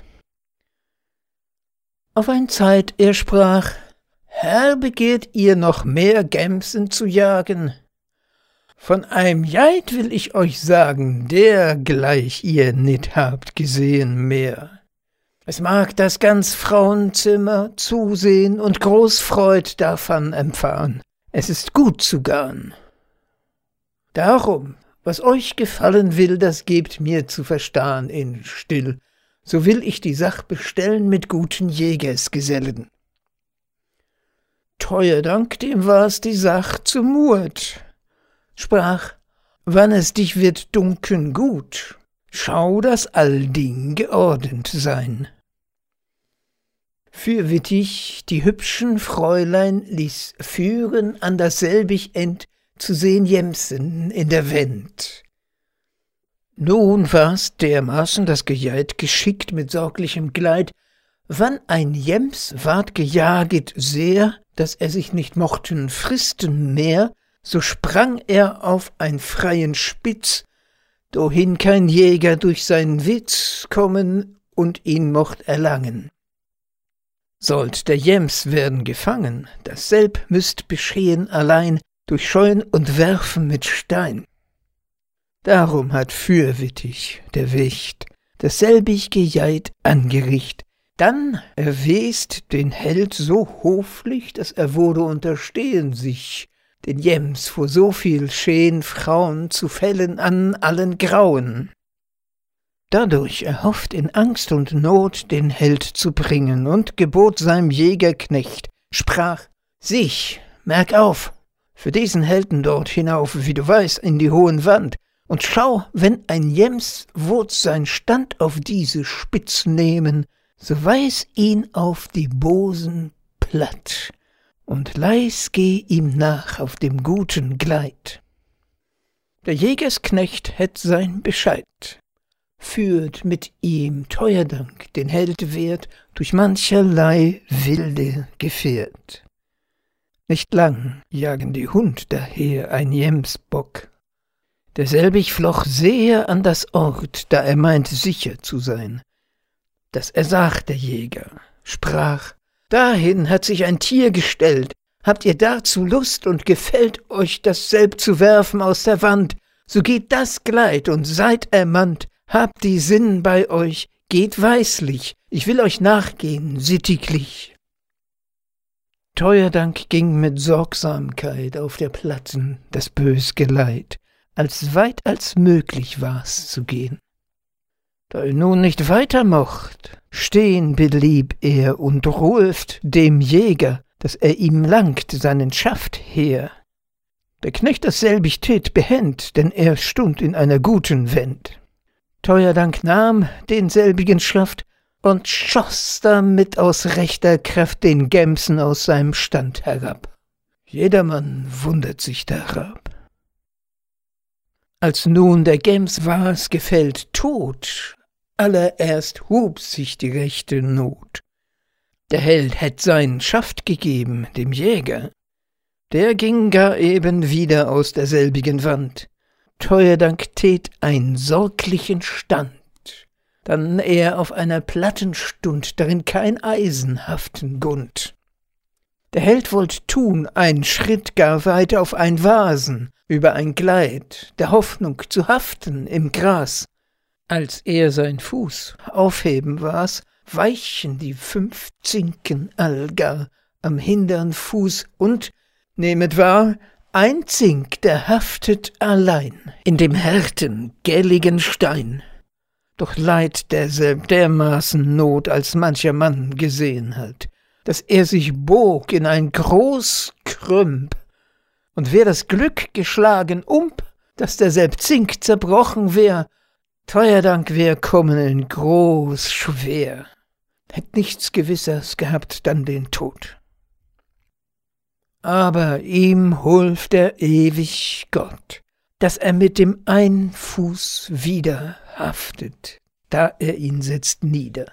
Auf ein Zeit er sprach: Herr, begehrt ihr noch mehr Gemsen zu jagen? Von einem Jeit will ich euch sagen, dergleich ihr nit habt gesehen mehr. Es mag das ganz Frauenzimmer zusehen und groß Freud davon empfahen. Es ist gut zu garn. Darum, was euch gefallen will, das gebt mir zu verstahn in still, so will ich die Sach bestellen mit guten Jägersgesellen. Teuerdank, dem war's die Sach zumut, sprach: Wann es dich wird dunkeln gut, schau, dass all Ding geordnet sein. Fürwittig die hübschen Fräulein ließ führen an dasselbig End zu sehen Jemsen in der Wend. Nun war's dermaßen das Gejeit geschickt mit sorglichem Gleit, wann ein Jems ward gejaget sehr, dass er sich nicht mochten fristen mehr, so sprang er auf ein freien Spitz, dohin kein Jäger durch seinen Witz kommen und ihn mocht erlangen. Sollt der Jems werden gefangen, dasselb müßt beschehen allein durch Scheuen und Werfen mit Stein. Darum hat fürwittig der Wicht dasselbig Gejeit angericht. Dann erwest den Held so hoflich, dass er wurde unterstehen sich, den Jems vor so viel scheen Frauen zu fällen an allen Grauen. Dadurch erhofft in Angst und Not den Held zu bringen und gebot seinem Jägerknecht, sprach: Sich, merk auf, für diesen Helden dort hinauf, wie du weißt, in die hohen Wand, und schau, wenn ein Jems wird sein Stand auf diese Spitz nehmen, so weis ihn auf die Bosen platt und leis geh ihm nach auf dem guten Gleit. Der Jägersknecht hätt sein Bescheid, führt mit ihm Teuerdank den Held wert durch mancherlei wilde Gefährt. Nicht lang jagen die Hund daher ein Jemsbock, derselbig floch sehr an das Ort, da er meint sicher zu sein. Das ersah der Jäger, sprach: Dahin hat sich ein Tier gestellt, habt ihr dazu Lust und gefällt euch dasselb zu werfen aus der Wand, so geht das Gleit und seid ermannt, habt die Sinn bei euch, geht weislich, ich will euch nachgehen, sittiglich. Teuerdank ging mit Sorgsamkeit auf der Platten das bös Geleit, als weit als möglich war's zu gehen. Da er nun nicht weiter mocht, stehen blieb er und ruft dem Jäger, dass er ihm langt seinen Schaft her. Der Knecht dasselbig tät behend, denn er stund in einer guten Wend. Teuerdank nahm denselbigen Schaft und schoss damit aus rechter Kraft den Gemsen aus seinem Stand herab. Jedermann wundert sich darab. Als nun der Gems war's gefällt tot, allererst hub sich die rechte Not. Der Held hätt seinen Schaft gegeben dem Jäger, der ging gar eben wieder aus derselbigen Wand. Teuerdank tät ein sorglichen Stand, dann er auf einer Platten stund, darin kein Eisen haften gund. Der Held wollt tun einen Schritt gar weit auf ein Vasen, über ein Gleit, der Hoffnung zu haften im Gras. Als er sein Fuß aufheben war's, weichen die fünf Zinken allgar am hindern Fuß und, nehmet wahr, ein Zink, der haftet allein in dem härten, gelligen Stein. Doch leidt derselb dermaßen Not, als mancher Mann gesehen hat, dass er sich bog in ein groß Krümp, und wär das Glück geschlagen umb, dass derselb Zink zerbrochen wär, Teuerdank wär kommen in groß schwer, hätt nichts Gewissers gehabt dann den Tod. Aber ihm hulf der ewig Gott, dass er mit dem ein Fuß wieder haftet, da er ihn setzt nieder.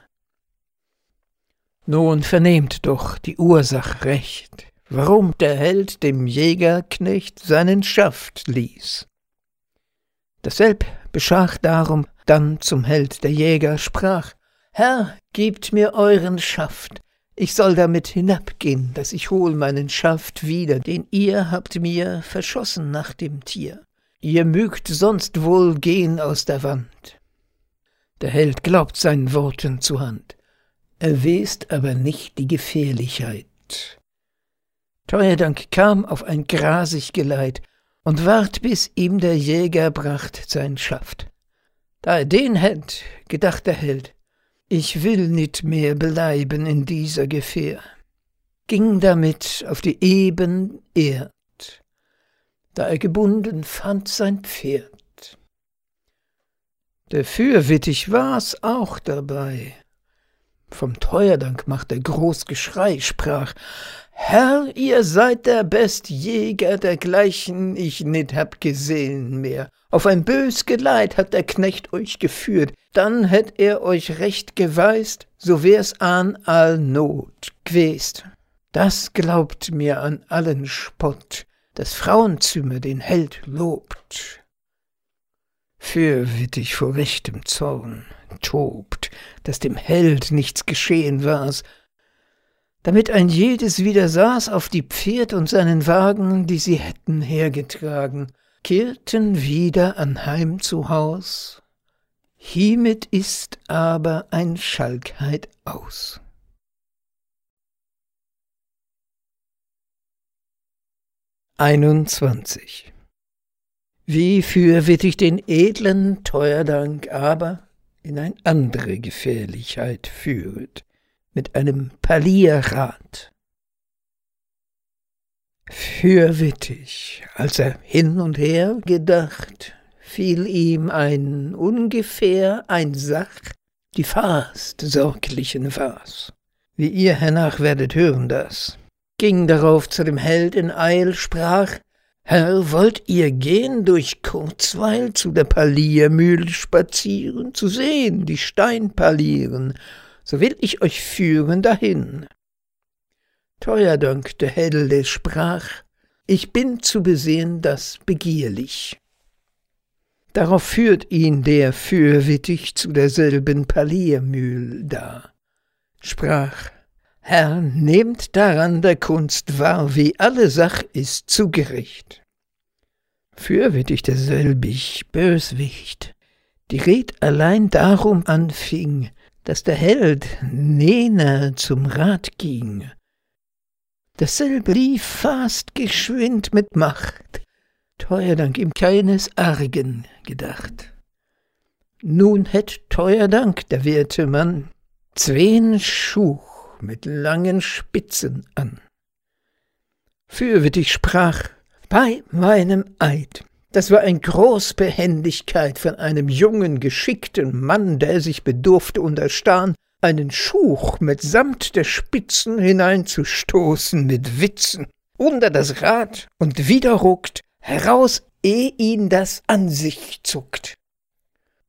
Nun vernehmt doch die Ursach recht, warum der Held dem Jägerknecht seinen Schaft ließ. Dasselb beschach darum, dann zum Held der Jäger sprach: »Herr, gebt mir euren Schaft, ich soll damit hinabgehen, dass ich hol meinen Schaft wieder, den ihr habt mir verschossen nach dem Tier. Ihr mögt sonst wohl gehen aus der Wand.« Der Held glaubt seinen Worten zur Hand, er west aber nicht die Gefährlichkeit. Teuerdank kam auf ein grasig Geleit und ward, bis ihm der Jäger bracht sein Schaft. Da er den hätt, gedacht der Held, ich will nit mehr bleiben in dieser Gefähr, ging damit auf die eben Erd, da er gebunden fand sein Pferd. Der Fürwittig war's auch dabei. Vom Teuerdank macht er groß Geschrei, sprach: »Herr, ihr seid der best Jäger, dergleichen ich nit hab gesehen mehr. Auf ein bös Geleit hat der Knecht euch geführt, dann hätt er euch recht geweist, so wär's an all Not gwest. Das glaubt mir an allen Spott, das Frauenzimmer den Held lobt.« Fürwittig vor rechtem Zorn tobt, dass dem Held nichts geschehen war's, damit ein jedes wieder saß auf die Pferd und seinen Wagen, die sie hätten hergetragen, kehrten wieder anheim zu Haus. Hiemit ist aber ein Schalkheit aus. einundzwanzig. Wie fürwittig den edlen Teuerdank aber in ein andere Gefährlichkeit führet, mit einem Palierrad. Fürwittig, als er hin und her gedacht, fiel ihm ein ungefähr ein Sach, die fast sorglichen war's. Wie ihr hernach werdet hören das. Ging darauf zu dem Held in Eil, sprach: »Herr, wollt ihr gehen durch Kurzweil zu der Paliermühl spazieren, zu sehen die Stein palieren, so will ich euch führen dahin.« Teuerdank der Helde sprach: »Ich bin zu besehen das begierlich.« Darauf führt ihn der Fürwittig zu derselben Paliermühl da, sprach: »Herr, nehmt daran der Kunst wahr, wie alle Sach ist zugerecht.« Fürwittig derselbig Böswicht, die Red allein darum anfing, dass der Held näher zum Rat ging. Dasselbe lief fast geschwind mit Macht, Teuerdank ihm keines Argen gedacht. Nun hätt Teuerdank der werte Mann zween Schuh mit langen Spitzen an. Fürwittig sprach: »Bei meinem Eid, das war ein groß Behendigkeit von einem jungen, geschickten Mann, der sich bedurfte unterstan, einen Schuch mit Samt der Spitzen hineinzustoßen mit Witzen, unter das Rad und wieder ruckt, heraus, eh ihn das an sich zuckt.«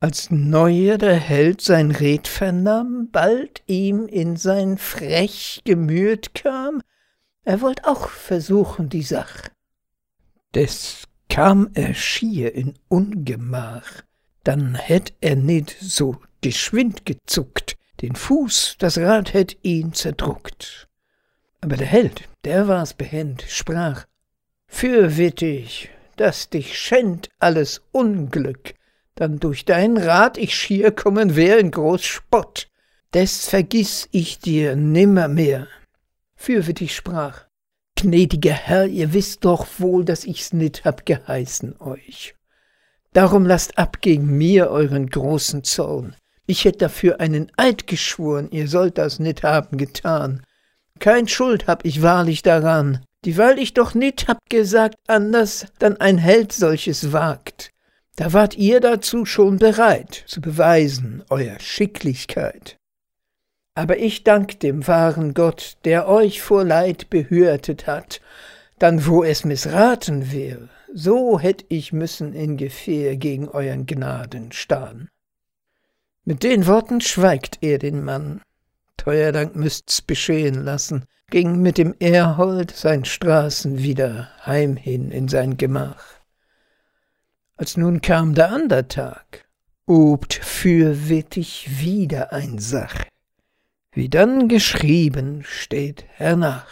Als neuer der Held sein Red vernahm, bald ihm in sein frech Gemüt kam, er wollt auch versuchen die Sach. Des kam er schier in Ungemach, dann hätt er nit so geschwind gezuckt, den Fuß, das Rad hätt ihn zerdruckt. Aber der Held, der war's behend, sprach: Fürwittig, dass dich schänd alles Unglück, dann durch dein Rat ich schier kommen wär in groß Spott, des vergiss ich dir nimmermehr. Fürwittig sprach: Gnädiger Herr, ihr wisst doch wohl, dass ich's nit hab geheißen euch. Darum lasst ab gegen mir euren großen Zorn. Ich hätt dafür einen Eid geschworen, ihr sollt das nit haben getan. Kein Schuld hab ich wahrlich daran, dieweil ich doch nit hab gesagt anders, dann ein Held solches wagt. Da wart ihr dazu schon bereit, zu beweisen euer Schicklichkeit. Aber ich dank dem wahren Gott, der euch vor Leid behütet hat, dann wo es missraten wär, so hätt ich müssen in Gefähr gegen euren Gnaden stahn. Mit den Worten schweigt er den Mann. Teuer Dank müßt's beschehen lassen, ging mit dem Erhold sein Straßen wieder heimhin in sein Gemach. Als nun kam der ander Tag, obt fürwittig wieder ein Sach, wie dann geschrieben steht hernach.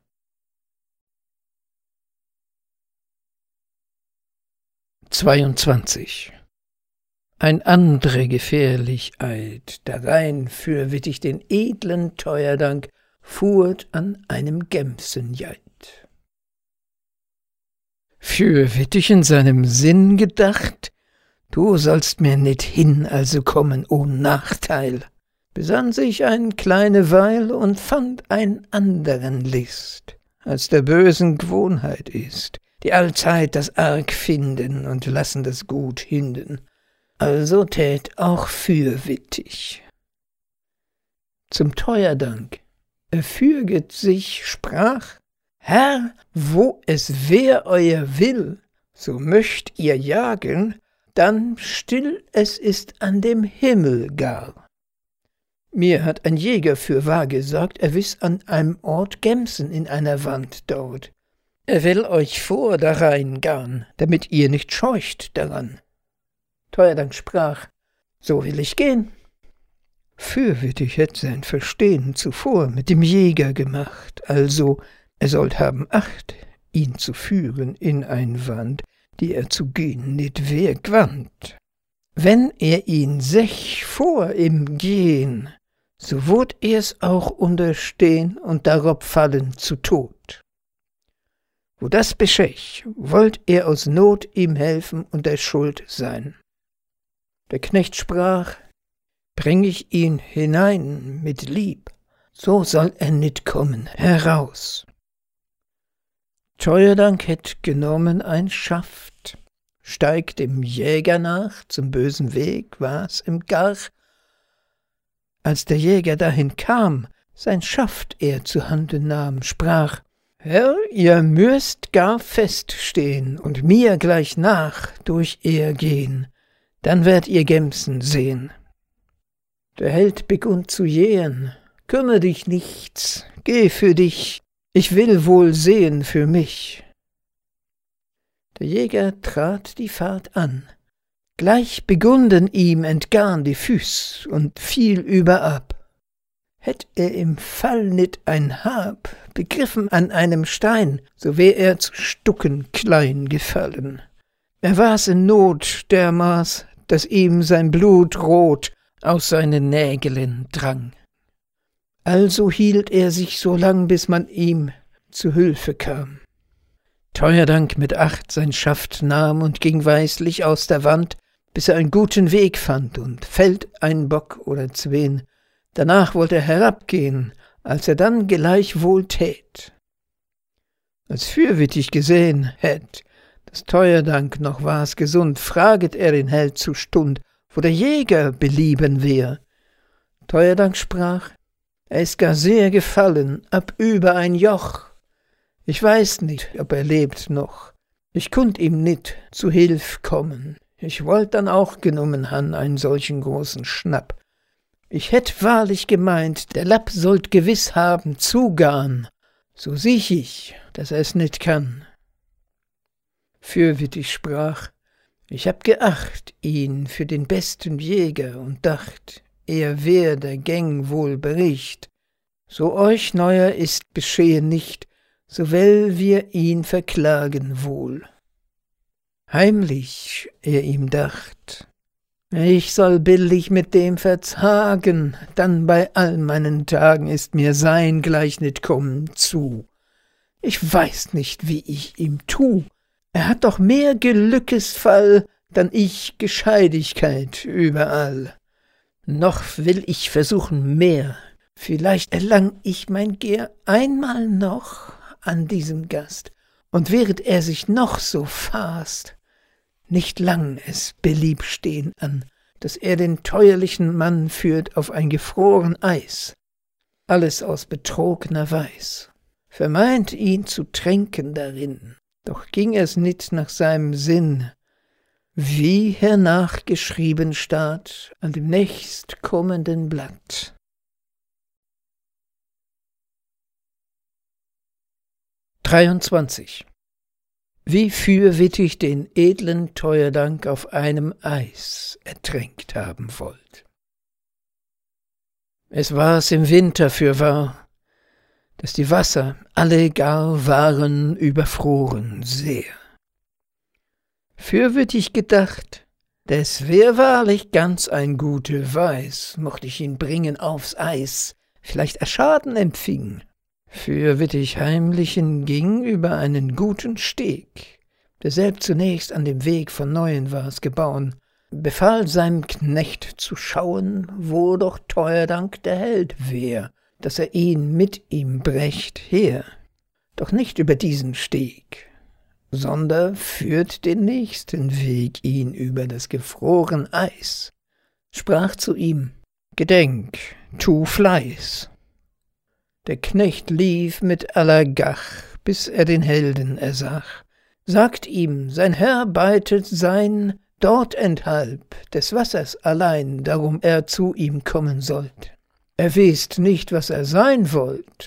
zweiundzwanzig. Ein andre Gefährlichkeit, darein fürwittig den edlen Teuerdank fuhrt an einem Gemsenjeit. Fürwittig in seinem Sinn gedacht, du sollst mir nit hin also kommen ohn Nachteil, besann sich ein kleine Weil und fand ein anderen List, als der bösen Gewohnheit ist, die allzeit das Arg finden und lassen das Gut hinden. Also tät auch fürwittig. Zum Teuerdank er fürget sich, sprach: Herr, wo es wär euer Will, so möcht ihr jagen, dann still es ist an dem Himmel gar. Mir hat ein Jäger fürwahr gesagt, er wiss an einem Ort Gemsen in einer Wand dort. Er will euch vor darein garn, damit ihr nicht scheucht daran. Teuerdank sprach: So will ich gehen. Fürwittig hätt sein Verstehen zuvor mit dem Jäger gemacht, also er sollt haben Acht, ihn zu führen in ein Wand, die er zu gehen nit wär gewandt. Wenn er ihn sech vor im Gehen, so wurd er's auch unterstehn und darob fallen zu Tod. Wo das beschech, wollt er aus Not ihm helfen und der Schuld sein. Der Knecht sprach: Bring ich ihn hinein mit Lieb, so soll er nit kommen heraus. Teuerdank hätt genommen ein Schaft, steigt dem Jäger nach, zum bösen Weg war's im Garch. Als der Jäger dahin kam, sein Schaft er zu Hande nahm, sprach: Herr, ihr müsst gar feststehn und mir gleich nach durch er gehn, dann werdet ihr Gemsen sehn. Der Held begunn zu jähen: Kümmer dich nichts, geh für dich, ich will wohl sehen für mich. Der Jäger trat die Fahrt an, gleich begunden ihm entgarn die Füß und fiel überab. Hätt er im Fall nit ein Hab begriffen an einem Stein, so wär er zu Stucken klein gefallen. Er war's in Not dermaß, dass ihm sein Blut rot aus seinen Nägeln drang. Also hielt er sich so lang, bis man ihm zu Hülfe kam. Teuerdank mit Acht sein Schaft nahm und ging weislich aus der Wand, bis er einen guten Weg fand und fällt ein Bock oder zween. Danach wollt er herabgehen, als er dann gleichwohl tät. Als fürwittig gesehen hätt, dass Teuerdank noch war's gesund, fraget er den Held zu Stund, wo der Jäger belieben wär. Teuerdank sprach: Er ist gar sehr gefallen, ab über ein Joch. Ich weiß nicht, ob er lebt noch. Ich kunnt ihm nit zu Hilf kommen. Ich wollt dann auch genommen han einen solchen großen Schnapp. Ich hätt wahrlich gemeint, der Lapp sollt gewiss haben zugarn, so siech ich, dass er's nit kann. Fürwittig sprach, ich hab geacht ihn für den besten Jäger und dacht, er wär der Gäng wohl Bericht. So euch neuer ist geschehen nicht, so well wir ihn verklagen wohl. Heimlich er ihm dacht, ich soll billig mit dem verzagen, dann bei all meinen Tagen ist mir sein gleich nit kommen zu. Ich weiß nicht, wie ich ihm tu, er hat doch mehr Gelückesfall, dann ich Gescheidigkeit überall. Noch will ich versuchen mehr, vielleicht erlang ich mein Gehr einmal noch an diesem Gast, und während er sich noch so fast, nicht lang es belieb stehen an, dass er den teuerlichen Mann führt auf ein gefroren Eis, alles aus betrogner Weiß, vermeint ihn zu tränken darin, doch ging es nit nach seinem Sinn, wie hernach geschrieben staat an dem nächstkommenden Blatt. dreiundzwanzig. Wie fürwittig den edlen Teuerdank auf einem Eis ertränkt haben wollt. Es war's im Winter fürwahr, dass die Wasser alle gar waren überfroren sehr. Fürwittig gedacht, des wär wahrlich ganz ein gute Weiß, mocht ich ihn bringen aufs Eis, vielleicht er Schaden empfing. Fürwittig heimlichen ging über einen guten Steg, derselb zunächst an dem Weg von Neuen war's gebauen, befahl seinem Knecht zu schauen, wo doch Teuerdank der Held wär, dass er ihn mit ihm brächt her. Doch nicht über diesen Steg, sonder führt den nächsten Weg ihn über das gefroren Eis, sprach zu ihm, Gedenk, tu Fleiß. Der Knecht lief mit aller Gach, bis er den Helden ersach, sagt ihm, sein Herr beitet sein dort enthalb des Wassers allein, darum er zu ihm kommen sollt. Er wißt nicht, was er sein wollt.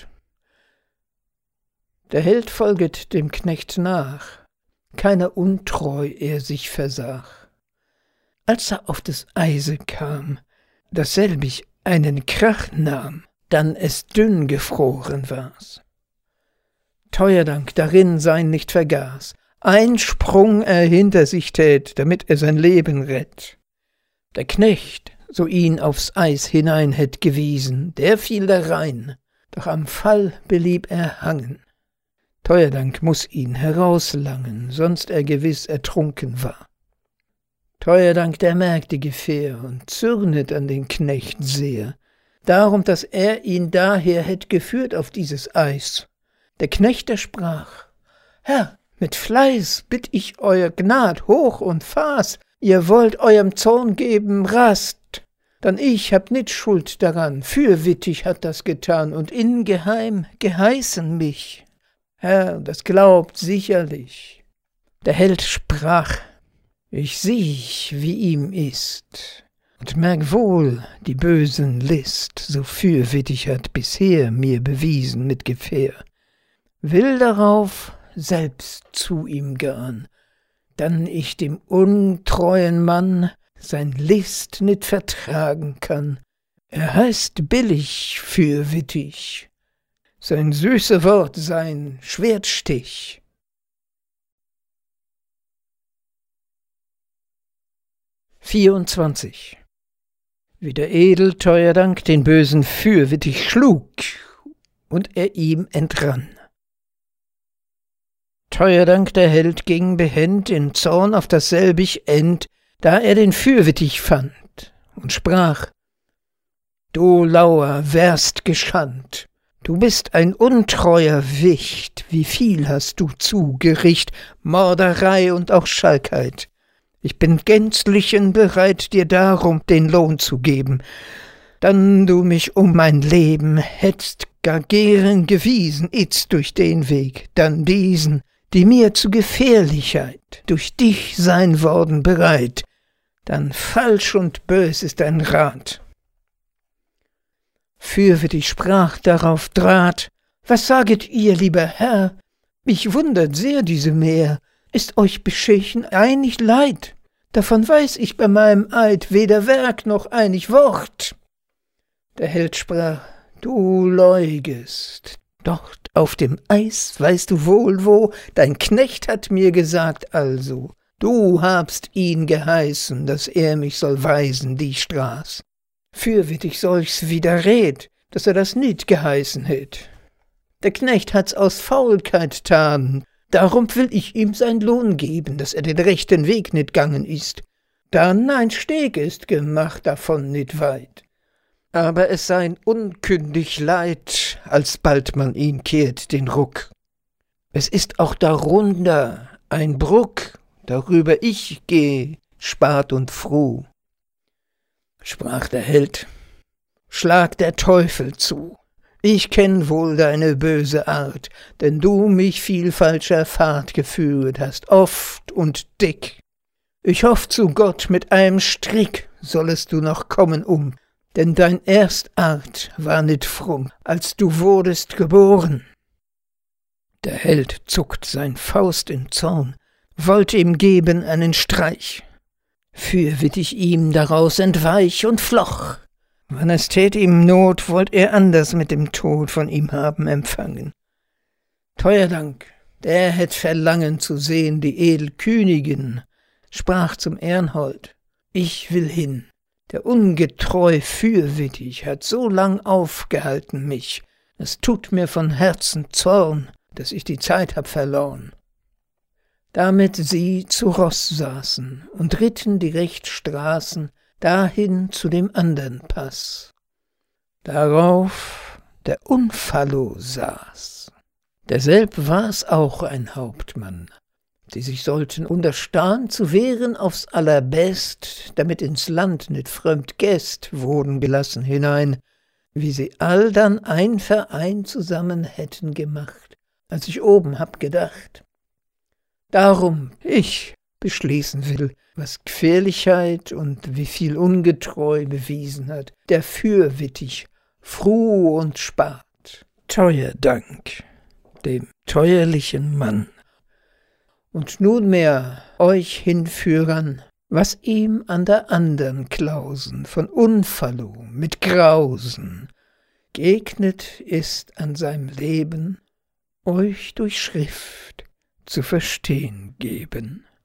Der Held folget dem Knecht nach, keiner untreu er sich versach. Als er auf des Eise kam, dasselbig einen Krach nahm, dann es dünn gefroren war's. Teuerdank darin sein nicht vergaß, ein Sprung er hinter sich tät, damit er sein Leben rett. Der Knecht, so ihn aufs Eis hinein hätt gewiesen, der fiel darein, doch am Fall blieb er hangen. Teuerdank muß ihn herauslangen, sonst er gewiss ertrunken war. Teuerdank der merkt die Gefähr und zürnet an den Knecht sehr, darum, dass er ihn daher hätt geführt auf dieses Eis. Der Knecht, der sprach, Herr, mit Fleiß bitt ich euer Gnad hoch und Faß, ihr wollt eurem Zorn geben Rast, dann ich hab nit Schuld daran, fürwittig hat das getan und ingeheim geheißen mich. Herr, das glaubt sicherlich. Der Held sprach, ich siech, wie ihm ist, und merk wohl die bösen List, so fürwittig hat bisher mir bewiesen mit Gefähr. Will darauf selbst zu ihm gehn, dann ich dem untreuen Mann sein List nit vertragen kann. Er heißt billig fürwittig, sein süße Wort sein Schwertstich. vierundzwanzig. Wie der edel Teuerdank den Bösen fürwittig schlug und er ihm entrann. Teuerdank der Held ging behend in Zorn auf dasselbig End, da er den fürwittig fand und sprach, Du Lauer wärst geschandt, du bist ein untreuer Wicht, wie viel hast du zu Gericht, Mörderei und auch Schalkheit. Ich bin gänzlichen bereit, dir darum den Lohn zu geben, dann du mich um mein Leben hättst gar gern gewiesen, itzt durch den Weg, dann diesen, die mir zu Gefährlichkeit durch dich sein worden bereit, dann falsch und bös ist dein Rat. Fürwittig sprach darauf Draht: Was saget ihr, lieber Herr? Mich wundert sehr diese Mär. Ist euch beschehen einig Leid? Davon weiß ich bei meinem Eid weder Werk noch einig Wort. Der Held sprach: Du leugest, dort auf dem Eis weißt du wohl wo, dein Knecht hat mir gesagt also, du habst ihn geheißen, dass er mich soll weisen, die Straß. Fürwittig solch's widerred, dass er das nit geheißen hätt. Der Knecht hat's aus Faulkeit tan, darum will ich ihm sein Lohn geben, dass er den rechten Weg nit gangen ist. Dann ein Steg ist gemacht, davon nit weit. Aber es sein unkündig leid, alsbald man ihn kehrt den Ruck. Es ist auch darunter ein Bruck, darüber ich geh, spat und froh. Sprach der Held: Schlag der Teufel zu, ich kenn wohl deine böse Art, denn du mich viel falscher Fahrt geführet hast, oft und dick. Ich hoff zu Gott, mit einem Strick sollest du noch kommen um, denn dein Erstart war nit fromm, als du wurdest geboren. Der Held zuckt sein Faust in Zorn, wollt ihm geben einen Streich. Fürwittig ihm daraus entweich und floch. Wann es tät ihm Not, wollt er anders mit dem Tod von ihm haben empfangen. Teuer Dank, der hätt Verlangen zu sehen die edel Königin, sprach zum Ehrenhold: Ich will hin. Der ungetreu Fürwittig hat so lang aufgehalten mich, es tut mir von Herzen Zorn, dass ich die Zeit hab verloren. Damit sie zu Ross saßen und ritten die Rechtstraßen dahin zu dem andern Pass. Darauf der Unfallo saß. Derselb war's auch ein Hauptmann. Die sich sollten unterstan zu wehren aufs allerbest, damit ins Land nit fremd Gäst wurden gelassen hinein, wie sie all dann ein Verein zusammen hätten gemacht, als ich oben hab gedacht. Darum ich beschließen will, was Gefährlichkeit und wie viel ungetreu bewiesen hat, der fürwittig, froh und spart. Teuer Dank dem teuerlichen Mann. Und nunmehr euch hinführern, was ihm an der andern Klausen von Unfallo mit Grausen gegnet ist an seinem Leben, euch durch Schrift zu verstehen geben.